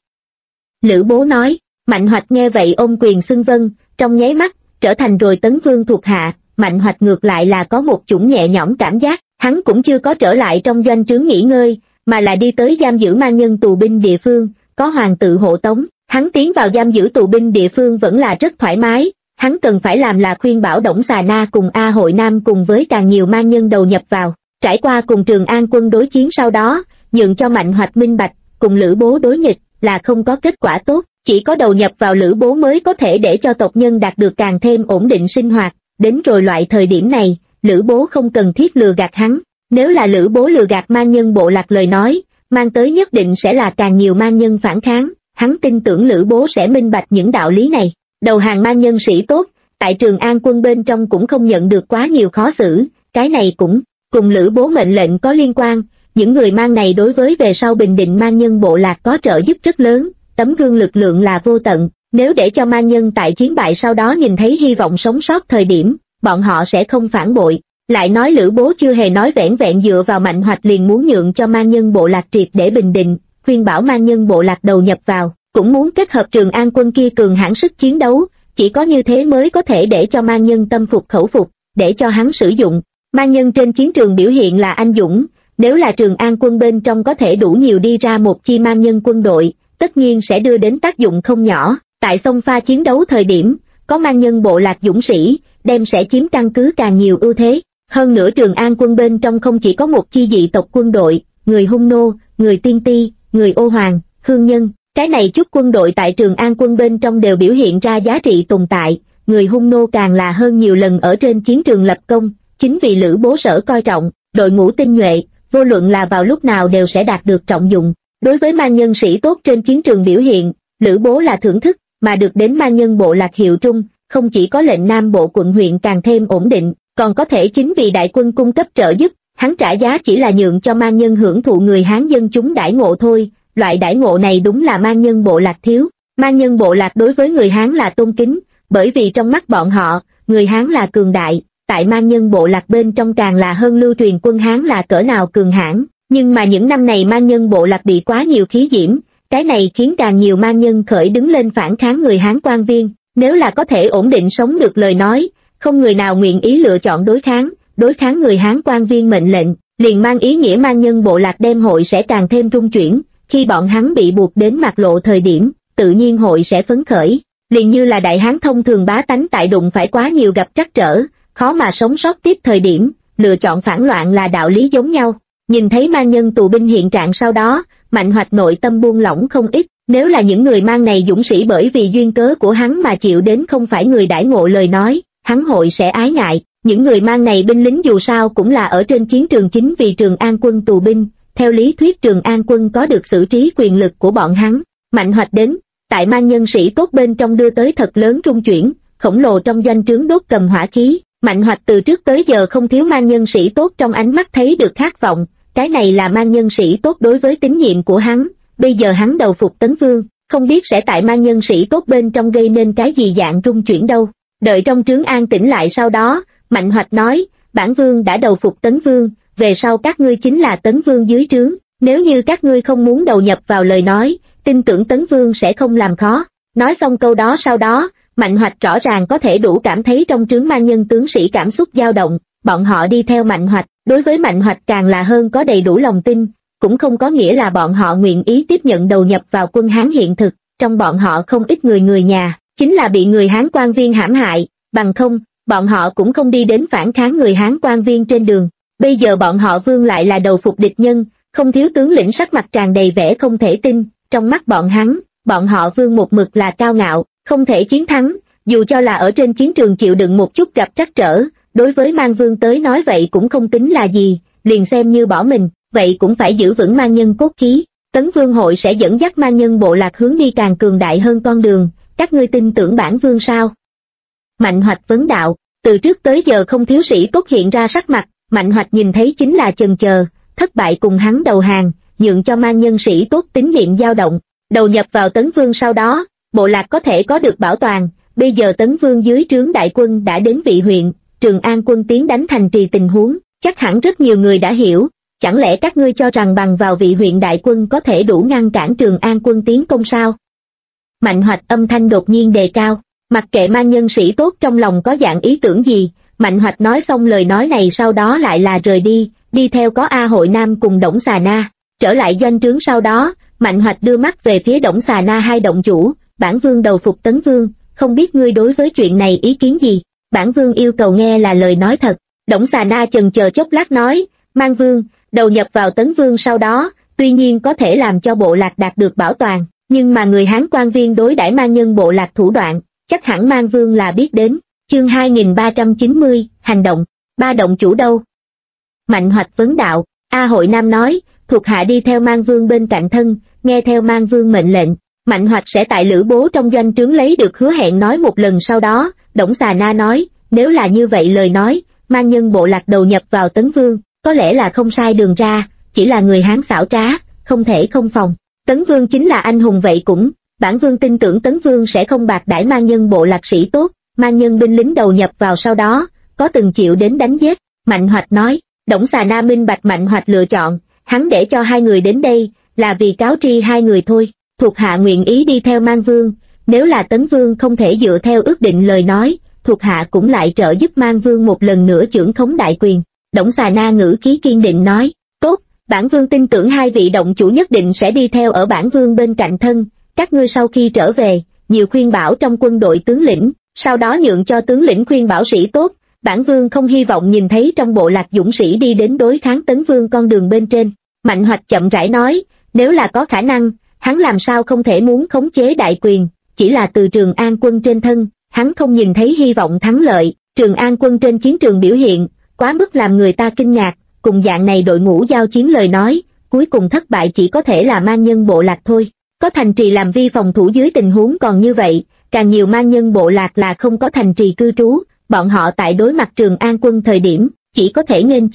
S2: Lữ Bố nói. Mạnh Hoạch nghe vậy ôm quyền xưng vâng, trong nháy mắt trở thành rồi Tấn Vương thuộc hạ. Mạnh Hoạch ngược lại là có một chủng nhẹ nhõm cảm giác, hắn cũng chưa có trở lại trong doanh trướng nghỉ ngơi, mà là đi tới giam giữ mang nhân tù binh địa phương, có hoàng tự hộ tống, hắn tiến vào giam giữ tù binh địa phương vẫn là rất thoải mái, hắn cần phải làm là khuyên bảo Đổng Xà Na cùng A Hội Nam cùng với càng nhiều mang nhân đầu nhập vào, trải qua cùng Trường An quân đối chiến sau đó, nhượng cho Mạnh Hoạch minh bạch, cùng Lữ Bố đối nghịch là không có kết quả tốt, chỉ có đầu nhập vào Lữ Bố mới có thể để cho tộc nhân đạt được càng thêm ổn định sinh hoạt. Đến rồi loại thời điểm này, Lữ Bố không cần thiết lừa gạt hắn, nếu là Lữ Bố lừa gạt mang nhân bộ lạc lời nói, mang tới nhất định sẽ là càng nhiều mang nhân phản kháng, hắn tin tưởng Lữ Bố sẽ minh bạch những đạo lý này. Đầu hàng mang nhân sĩ tốt, tại Trường An quân bên trong cũng không nhận được quá nhiều khó xử, cái này cũng cùng Lữ Bố mệnh lệnh có liên quan, những người mang này đối với về sau bình định mang nhân bộ lạc có trợ giúp rất lớn, tấm gương lực lượng là vô tận. Nếu để cho mang nhân tại chiến bại sau đó nhìn thấy hy vọng sống sót thời điểm, bọn họ sẽ không phản bội. Lại nói Lữ Bố chưa hề nói vẻn vẹn dựa vào Mạnh Hoạch liền muốn nhượng cho mang nhân bộ lạc triệt để bình định, khuyên bảo mang nhân bộ lạc đầu nhập vào, cũng muốn kết hợp Trường An quân kia cường hãn sức chiến đấu, chỉ có như thế mới có thể để cho mang nhân tâm phục khẩu phục, để cho hắn sử dụng. Mang nhân trên chiến trường biểu hiện là anh dũng, nếu là Trường An quân bên trong có thể đủ nhiều đi ra một chi mang nhân quân đội, tất nhiên sẽ đưa đến tác dụng không nhỏ. Tại sông pha chiến đấu thời điểm, có mang nhân bộ lạc dũng sĩ, đem sẽ chiếm căn cứ càng nhiều ưu thế. Hơn nữa Trường An quân bên trong không chỉ có một chi dị tộc quân đội, người Hung Nô, người Tiên Ti, người Ô Hoàng, Hương Nhân, cái này chút quân đội tại Trường An quân bên trong đều biểu hiện ra giá trị tồn tại, người Hung Nô càng là hơn nhiều lần ở trên chiến trường lập công, chính vì Lữ Bố sở coi trọng, đội ngũ tinh nhuệ, vô luận là vào lúc nào đều sẽ đạt được trọng dụng. Đối với mang nhân sĩ tốt trên chiến trường biểu hiện, Lữ Bố là thưởng thức, mà được đến mang nhân bộ lạc hiệu trung, không chỉ có lệnh Nam Bộ quận huyện càng thêm ổn định, còn có thể chính vì đại quân cung cấp trợ giúp, hắn trả giá chỉ là nhượng cho man nhân hưởng thụ người Hán dân chúng đãi ngộ thôi, loại đãi ngộ này đúng là man nhân bộ lạc thiếu. Man nhân bộ lạc đối với người Hán là tôn kính, bởi vì trong mắt bọn họ, người Hán là cường đại, tại man nhân bộ lạc bên trong càng là hơn lưu truyền quân Hán là cỡ nào cường hãn. Nhưng mà những năm này man nhân bộ lạc bị quá nhiều khí diễm, cái này khiến càng nhiều man nhân khởi đứng lên phản kháng người Hán quan viên. Nếu là có thể ổn định sống được lời nói, không người nào nguyện ý lựa chọn đối kháng người Hán quan viên mệnh lệnh, liền mang ý nghĩa man nhân bộ lạc đem hội sẽ càng thêm rung chuyển, khi bọn hắn bị buộc đến mặt lộ thời điểm, tự nhiên hội sẽ phấn khởi, liền như là đại hán thông thường bá tánh tại đụng phải quá nhiều gặp trắc trở, khó mà sống sót tiếp thời điểm, lựa chọn phản loạn là đạo lý giống nhau. Nhìn thấy man nhân tù binh hiện trạng sau đó, Mạnh Hoạch nội tâm buông lỏng không ít. Nếu là những người mang này dũng sĩ bởi vì duyên cớ của hắn mà chịu đến không phải người đãi ngộ lời nói, hắn hội sẽ ái ngại. Những người mang này binh lính dù sao cũng là ở trên chiến trường chính vì Trường An quân tù binh, theo lý thuyết Trường An quân có được xử trí quyền lực của bọn hắn. Mạnh Hoạch đến, tại man nhân sĩ tốt bên trong đưa tới thật lớn rung chuyển, khổng lồ trong doanh trướng đốt cầm hỏa khí. Mạnh Hoạch từ trước tới giờ không thiếu man nhân sĩ tốt trong ánh mắt thấy được khát vọng, cái này là man nhân sĩ tốt đối với tín nhiệm của hắn. Bây giờ hắn đầu phục Tấn Vương, không biết sẽ tại man nhân sĩ tốt bên trong gây nên cái gì dạng rung chuyển đâu. Đợi trong trướng an tĩnh lại sau đó, Mạnh Hoạch nói, bản vương đã đầu phục Tấn Vương, về sau các ngươi chính là Tấn Vương dưới trướng, nếu như các ngươi không muốn đầu nhập vào lời nói, tin tưởng Tấn Vương sẽ không làm khó. Nói xong câu đó sau đó, Mạnh Hoạch rõ ràng có thể đủ cảm thấy trong trướng man nhân tướng sĩ cảm xúc dao động, bọn họ đi theo Mạnh Hoạch, đối với Mạnh Hoạch càng là hơn có đầy đủ lòng tin. Cũng không có nghĩa là bọn họ nguyện ý tiếp nhận đầu nhập vào quân Hán hiện thực, trong bọn họ không ít người nhà, chính là bị người Hán quan viên hãm hại, bằng không, bọn họ cũng không đi đến phản kháng người Hán quan viên trên đường. Bây giờ bọn họ vương lại là đầu phục địch nhân, không thiếu tướng lĩnh sắc mặt tràn đầy vẻ không thể tin, trong mắt bọn hắn, bọn họ vương một mực là cao ngạo, không thể chiến thắng, dù cho là ở trên chiến trường chịu đựng một chút gặp trắc trở, đối với man vương tới nói vậy cũng không tính là gì, liền xem như bỏ mình. Vậy cũng phải giữ vững man nhân cốt khí. Tấn Vương hội sẽ dẫn dắt man nhân bộ lạc hướng đi càng cường đại hơn con đường, các ngươi tin tưởng bản vương sao? Mạnh Hoạch vấn đạo, từ trước tới giờ không thiếu sĩ tốt hiện ra sắc mặt, Mạnh Hoạch nhìn thấy chính là chần chờ, thất bại cùng hắn đầu hàng, nhượng cho man nhân sĩ tốt tín niệm dao động, đầu nhập vào Tấn Vương sau đó, bộ lạc có thể có được bảo toàn, bây giờ Tấn Vương dưới trướng đại quân đã đến Vị huyện, Trường An quân tiến đánh thành trì tình huống, chắc hẳn rất nhiều người đã hiểu. Chẳng lẽ các ngươi cho rằng bằng vào Vị huyện đại quân có thể đủ ngăn cản Trường An quân tiến công sao? Mạnh Hoạch âm thanh đột nhiên đề cao, mặc kệ man nhân sĩ tốt trong lòng có dạng ý tưởng gì, Mạnh Hoạch nói xong lời nói này sau đó lại là rời đi, đi theo có A Hội Nam cùng Đổng Xà Na. Trở lại doanh trướng sau đó, Mạnh Hoạch đưa mắt về phía Đổng Xà Na hai động chủ, bản vương đầu phục Tấn Vương, không biết ngươi đối với chuyện này ý kiến gì? Bản vương yêu cầu nghe là lời nói thật. Đổng Xà Na chần chờ chốc lát nói, Man vương, đầu nhập vào Tấn Vương sau đó, tuy nhiên có thể làm cho bộ lạc đạt được bảo toàn, nhưng mà người Hán quan viên đối đãi man nhân bộ lạc thủ đoạn, chắc hẳn Man vương là biết đến. Chương 2390, hành động, ba động chủ đâu? Mạnh Hoạch vấn đạo, A Hội Nam nói, thuộc hạ đi theo Man vương bên cạnh thân, nghe theo Man vương mệnh lệnh. Mạnh Hoạch sẽ tại Lữ Bố trong doanh trướng lấy được hứa hẹn nói một lần sau đó, Đổng Xà Na nói, nếu là như vậy lời nói, man nhân bộ lạc đầu nhập vào Tấn Vương, có lẽ là không sai đường ra, chỉ là người Hán xảo trá, không thể không phòng. Tấn Vương chính là anh hùng vậy cũng, bản vương tin tưởng Tấn Vương sẽ không bạc đãi man nhân bộ lạc sĩ tốt, man nhân binh lính đầu nhập vào sau đó, có từng chịu đến đánh giết. Mạnh Hoạch nói, Đổng Xà Na minh bạch Mạnh Hoạch lựa chọn, hắn để cho hai người đến đây, là vì cáo tri hai người thôi, thuộc hạ nguyện ý đi theo Man vương, nếu là Tấn Vương không thể dựa theo ước định lời nói, thuộc hạ cũng lại trợ giúp Man vương một lần nữa chưởng khống đại quyền. Đổng Xà Na ngữ khí kiên định nói, tốt, bản vương tin tưởng hai vị động chủ nhất định sẽ đi theo ở bản vương bên cạnh thân, các ngươi sau khi trở về, nhiều khuyên bảo trong quân đội tướng lĩnh, sau đó nhượng cho tướng lĩnh khuyên bảo sĩ tốt, bản vương không hy vọng nhìn thấy trong bộ lạc dũng sĩ đi đến đối kháng Tấn Vương con đường bên trên. Mạnh Hoạch chậm rãi nói, nếu là có khả năng, hắn làm sao không thể muốn khống chế đại quyền, chỉ là từ Trường An quân trên thân, hắn không nhìn thấy hy vọng thắng lợi. Trường An quân trên chiến trường biểu hiện quá mức làm người ta kinh ngạc, cùng dạng này đội ngũ giao chiến lời nói, cuối cùng thất bại chỉ có thể là man nhân bộ lạc thôi. Có thành trì làm vi phòng thủ dưới tình huống còn như vậy, càng nhiều man nhân bộ lạc là không có thành trì cư trú, bọn họ tại đối mặt Trường An quân thời điểm, chỉ có thể nghênh chiến.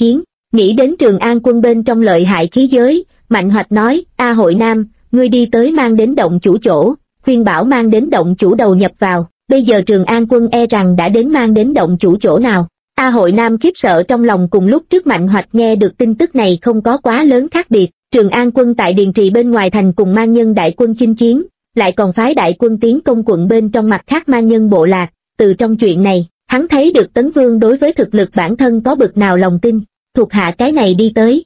S2: Nghĩ đến Trường An quân bên trong lợi hại khí giới, Mạnh Hoạch nói, A Hội Nam, ngươi đi tới mang đến động chủ chỗ, khuyên bảo mang đến động chủ đầu nhập vào, bây giờ Trường An quân e rằng đã đến mang đến động chủ chỗ nào. A Hội Nam khiếp sợ trong lòng cùng lúc trước Mạnh Hoạch nghe được tin tức này không có quá lớn khác biệt. Trường An quân tại Điền Trì bên ngoài thành cùng mang nhân đại quân chinh chiến, lại còn phái đại quân tiến công quận bên trong mặt khác mang nhân bộ lạc. Từ trong chuyện này, hắn thấy được Tấn Vương đối với thực lực bản thân có bực nào lòng tin, thuộc hạ cái này đi tới.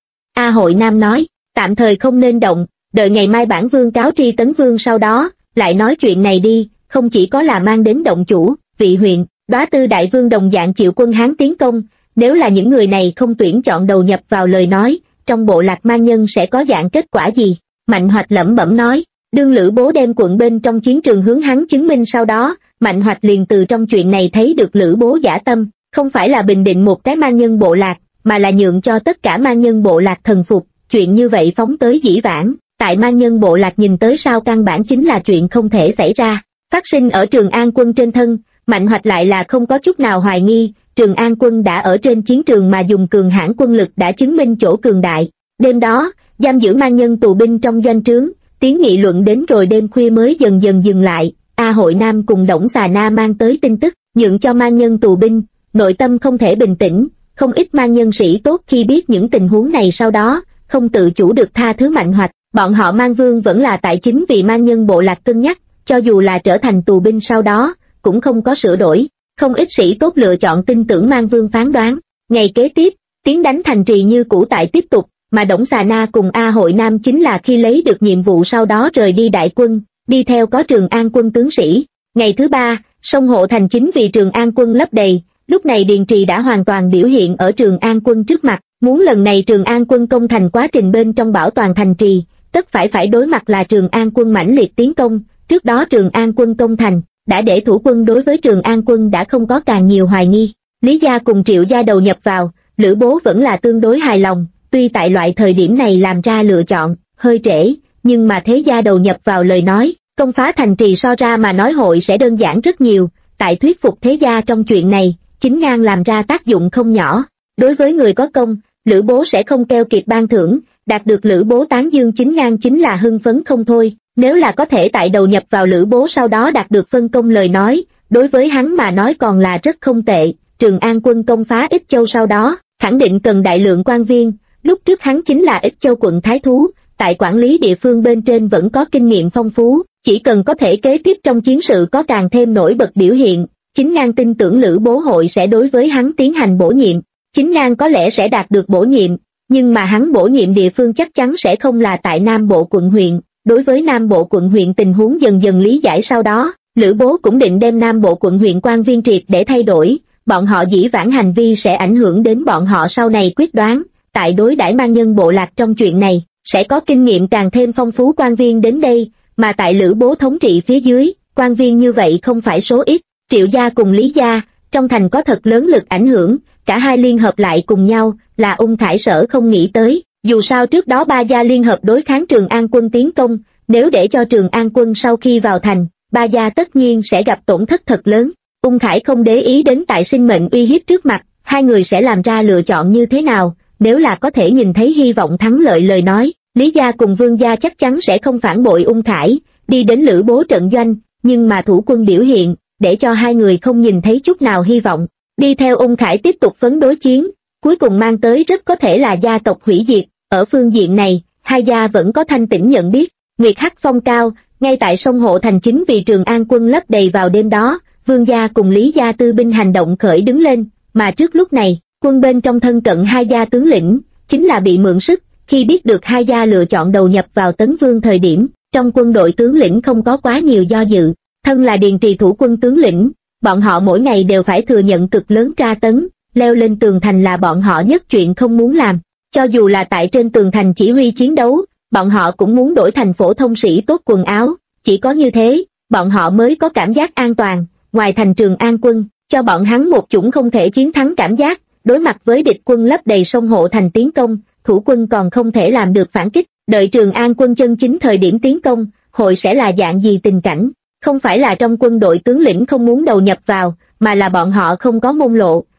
S2: A Hội Nam nói, tạm thời không nên động, đợi ngày mai bản vương cáo tri Tấn Vương sau đó, lại nói chuyện này đi, không chỉ có là mang đến động chủ, vị huyện, Đóa Tư đại vương đồng dạng chịu quân Hán tiến công, nếu là những người này không tuyển chọn đầu nhập vào lời nói, trong bộ lạc mang nhân sẽ có dạng kết quả gì? Mạnh Hoạch lẩm bẩm nói, đương Lữ Bố đem quận bên trong chiến trường hướng hắn chứng minh sau đó, Mạnh Hoạch liền từ trong chuyện này thấy được Lữ Bố giả tâm, không phải là bình định một cái mang nhân bộ lạc, mà là nhượng cho tất cả mang nhân bộ lạc thần phục, chuyện như vậy phóng tới dĩ vãng, tại mang nhân bộ lạc nhìn tới sao căn bản chính là chuyện không thể xảy ra, phát sinh ở Trường An quân trên thân, Mạnh Hoạch lại là không có chút nào hoài nghi, Trường An quân đã ở trên chiến trường mà dùng cường hãn quân lực đã chứng minh chỗ cường đại. Đêm đó, giam giữ mang nhân tù binh trong doanh trướng, tiếng nghị luận đến rồi đêm khuya mới dần dần dừng lại. A Hội Nam cùng Đổng Xà Na mang tới tin tức, nhượng cho mang nhân tù binh, nội tâm không thể bình tĩnh, không ít mang nhân sĩ tốt khi biết những tình huống này sau đó, không tự chủ được tha thứ Mạnh Hoạch, bọn họ mang vương vẫn là tại chính vì mang nhân bộ lạc cân nhắc, cho dù là trở thành tù binh sau đó, cũng không có sửa đổi. Không ít sĩ tốt lựa chọn tin tưởng mang vương phán đoán. Ngày kế tiếp, tiến đánh thành trì như cũ tại tiếp tục, mà Đổng Xà Na cùng A Hội Nam chính là khi lấy được nhiệm vụ sau đó rời đi đại quân, đi theo có Trường An quân tướng sĩ. Ngày thứ ba, sông Hộ Thành chính vì Trường An quân lấp đầy, lúc này Điền Trì đã hoàn toàn biểu hiện ở Trường An quân trước mặt, muốn lần này Trường An quân công thành quá trình bên trong bảo toàn thành trì, tất phải đối mặt là Trường An quân mãnh liệt tiến công, trước đó Trường An quân công thành, đã để thủ quân đối với Trường An quân đã không có càng nhiều hoài nghi. Lý Gia cùng Triệu Gia đầu nhập vào, Lữ Bố vẫn là tương đối hài lòng, tuy tại loại thời điểm này làm ra lựa chọn, hơi trễ, nhưng mà Thế Gia đầu nhập vào lời nói, công phá thành trì so ra mà nói hội sẽ đơn giản rất nhiều, tại thuyết phục Thế Gia trong chuyện này, Chính Ngang làm ra tác dụng không nhỏ. Đối với người có công, Lữ Bố sẽ không keo kiệt ban thưởng, đạt được Lữ Bố tán dương Chính Ngang chính là hưng phấn không thôi. Nếu là có thể tại đầu nhập vào Lữ Bố sau đó đạt được phân công lời nói, đối với hắn mà nói còn là rất không tệ. Trường An quân công phá Ích Châu sau đó, khẳng định cần đại lượng quan viên, lúc trước hắn chính là Ích Châu quận thái thú, tại quản lý địa phương bên trên vẫn có kinh nghiệm phong phú, chỉ cần có thể kế tiếp trong chiến sự có càng thêm nổi bật biểu hiện, Chính Ngang tin tưởng Lữ Bố hội sẽ đối với hắn tiến hành bổ nhiệm. Chính Ngang có lẽ sẽ đạt được bổ nhiệm, nhưng mà hắn bổ nhiệm địa phương chắc chắn sẽ không là tại Nam Bộ quận huyện. Đối với Nam Bộ quận huyện tình huống dần dần lý giải sau đó, Lữ Bố cũng định đem Nam Bộ quận huyện quan viên triệt để thay đổi, bọn họ dĩ vãng hành vi sẽ ảnh hưởng đến bọn họ sau này quyết đoán, tại đối đãi mang nhân bộ lạc trong chuyện này, sẽ có kinh nghiệm càng thêm phong phú quan viên đến đây, mà tại Lữ Bố thống trị phía dưới, quan viên như vậy không phải số ít. Triệu Gia cùng Lý Gia, trong thành có thật lớn lực ảnh hưởng, cả hai liên hợp lại cùng nhau, là Ung Khải Sở không nghĩ tới. Dù sao trước đó ba gia liên hợp đối kháng Trường An quân tiến công, nếu để cho Trường An quân sau khi vào thành, ba gia tất nhiên sẽ gặp tổn thất thật lớn. Ung Khải không để ý đến tại sinh mệnh uy hiếp trước mặt, hai người sẽ làm ra lựa chọn như thế nào, nếu là có thể nhìn thấy hy vọng thắng lợi lời nói, Lý Gia cùng Vương Gia chắc chắn sẽ không phản bội Ung Khải, đi đến Lữ Bố trận doanh, nhưng mà thủ quân biểu hiện, để cho hai người không nhìn thấy chút nào hy vọng. Đi theo Ung Khải tiếp tục phấn đối chiến, cuối cùng mang tới rất có thể là gia tộc hủy diệt. Ở phương diện này, hai gia vẫn có thanh tĩnh nhận biết. Nguyệt Hắc phong cao, ngay tại sông Hộ Thành chính vì Trường An quân lấp đầy vào đêm đó, Vương Gia cùng Lý Gia tư binh hành động khởi đứng lên, mà trước lúc này, quân bên trong thân cận hai gia tướng lĩnh, chính là bị mượn sức, khi biết được hai gia lựa chọn đầu nhập vào Tấn Vương thời điểm, trong quân đội tướng lĩnh không có quá nhiều do dự, thân là Điền Trì thủ quân tướng lĩnh, bọn họ mỗi ngày đều phải thừa nhận cực lớn tra tấn, leo lên tường thành là bọn họ nhất chuyện không muốn làm. Cho dù là tại trên tường thành chỉ huy chiến đấu, bọn họ cũng muốn đổi thành phổ thông sĩ tốt quần áo, chỉ có như thế, bọn họ mới có cảm giác an toàn. Ngoài thành Trường An quân, cho bọn hắn một chủng không thể chiến thắng cảm giác, đối mặt với địch quân lấp đầy sông Hộ Thành tiến công, thủ quân còn không thể làm được phản kích, đợi Trường An quân chân chính thời điểm tiến công, hội sẽ là dạng gì tình cảnh, không phải là trong quân đội tướng lĩnh không muốn đầu nhập vào, mà là bọn họ không có môn lộ,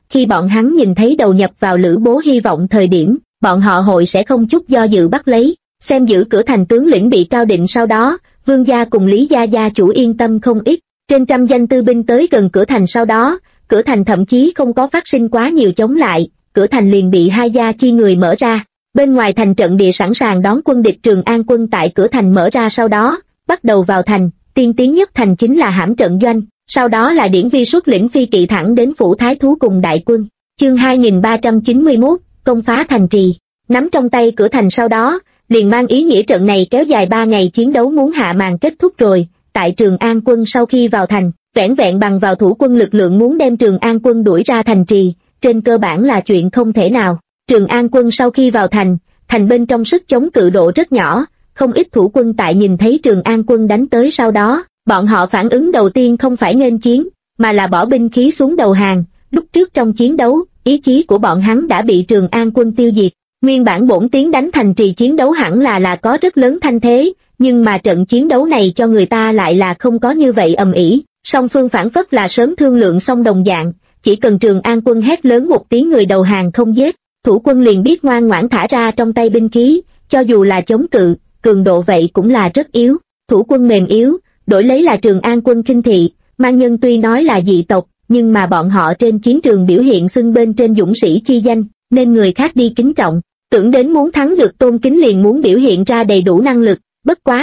S2: khi bọn hắn nhìn thấy đầu nhập vào Lữ Bố hy vọng thời điểm, bọn họ hội sẽ không chút do dự bắt lấy. Xem giữ cửa thành tướng lĩnh bị Cao Định sau đó, Vương gia cùng Lý gia gia chủ yên tâm không ít. Trên trăm danh tư binh tới gần cửa thành sau đó, cửa thành thậm chí không có phát sinh quá nhiều chống lại, cửa thành liền bị hai gia chi người mở ra. Bên ngoài thành trận địa sẵn sàng đón quân địch. Trường An quân tại cửa thành mở ra sau đó, bắt đầu vào thành, tiên tiến nhất thành chính là hãm trận doanh, sau đó là Điển Vi xuất lĩnh phi kỵ thẳng đến phủ thái thú cùng đại quân. Chương 2391, công phá thành trì. Nắm trong tay cửa thành sau đó, liền mang ý nghĩa trận này kéo dài 3 ngày chiến đấu muốn hạ màn kết thúc rồi. Tại Trường An quân sau khi vào thành, vẻn vẹn bằng vào thủ quân lực lượng muốn đem Trường An quân đuổi ra thành trì, trên cơ bản là chuyện không thể nào. Trường An quân sau khi vào thành, thành bên trong sức chống cự độ rất nhỏ, không ít thủ quân tại nhìn thấy Trường An quân đánh tới sau đó, bọn họ phản ứng đầu tiên không phải nghênh chiến, mà là bỏ binh khí xuống đầu hàng. Lúc trước trong chiến đấu, ý chí của bọn hắn đã bị Trường An quân tiêu diệt. Nguyên bản bổn tiến đánh thành trì chiến đấu hẳn là có rất lớn thanh thế, nhưng mà trận chiến đấu này cho người ta lại là không có như vậy ầm ĩ. Song phương phản phất là sớm thương lượng xong đồng dạng, chỉ cần Trường An quân hét lớn một tiếng người đầu hàng không giết, thủ quân liền biết ngoan ngoãn thả ra trong tay binh khí, cho dù là chống cự, cường độ vậy cũng là rất yếu. Thủ quân mềm yếu, đổi lấy là Trường An quân khinh thị. Mang Nhân tuy nói là dị tộc, nhưng mà bọn họ trên chiến trường biểu hiện xưng bên trên dũng sĩ chi danh, nên người khác đi kính trọng. Tưởng đến muốn thắng được tôn kính liền muốn biểu hiện ra đầy đủ năng lực, bất quá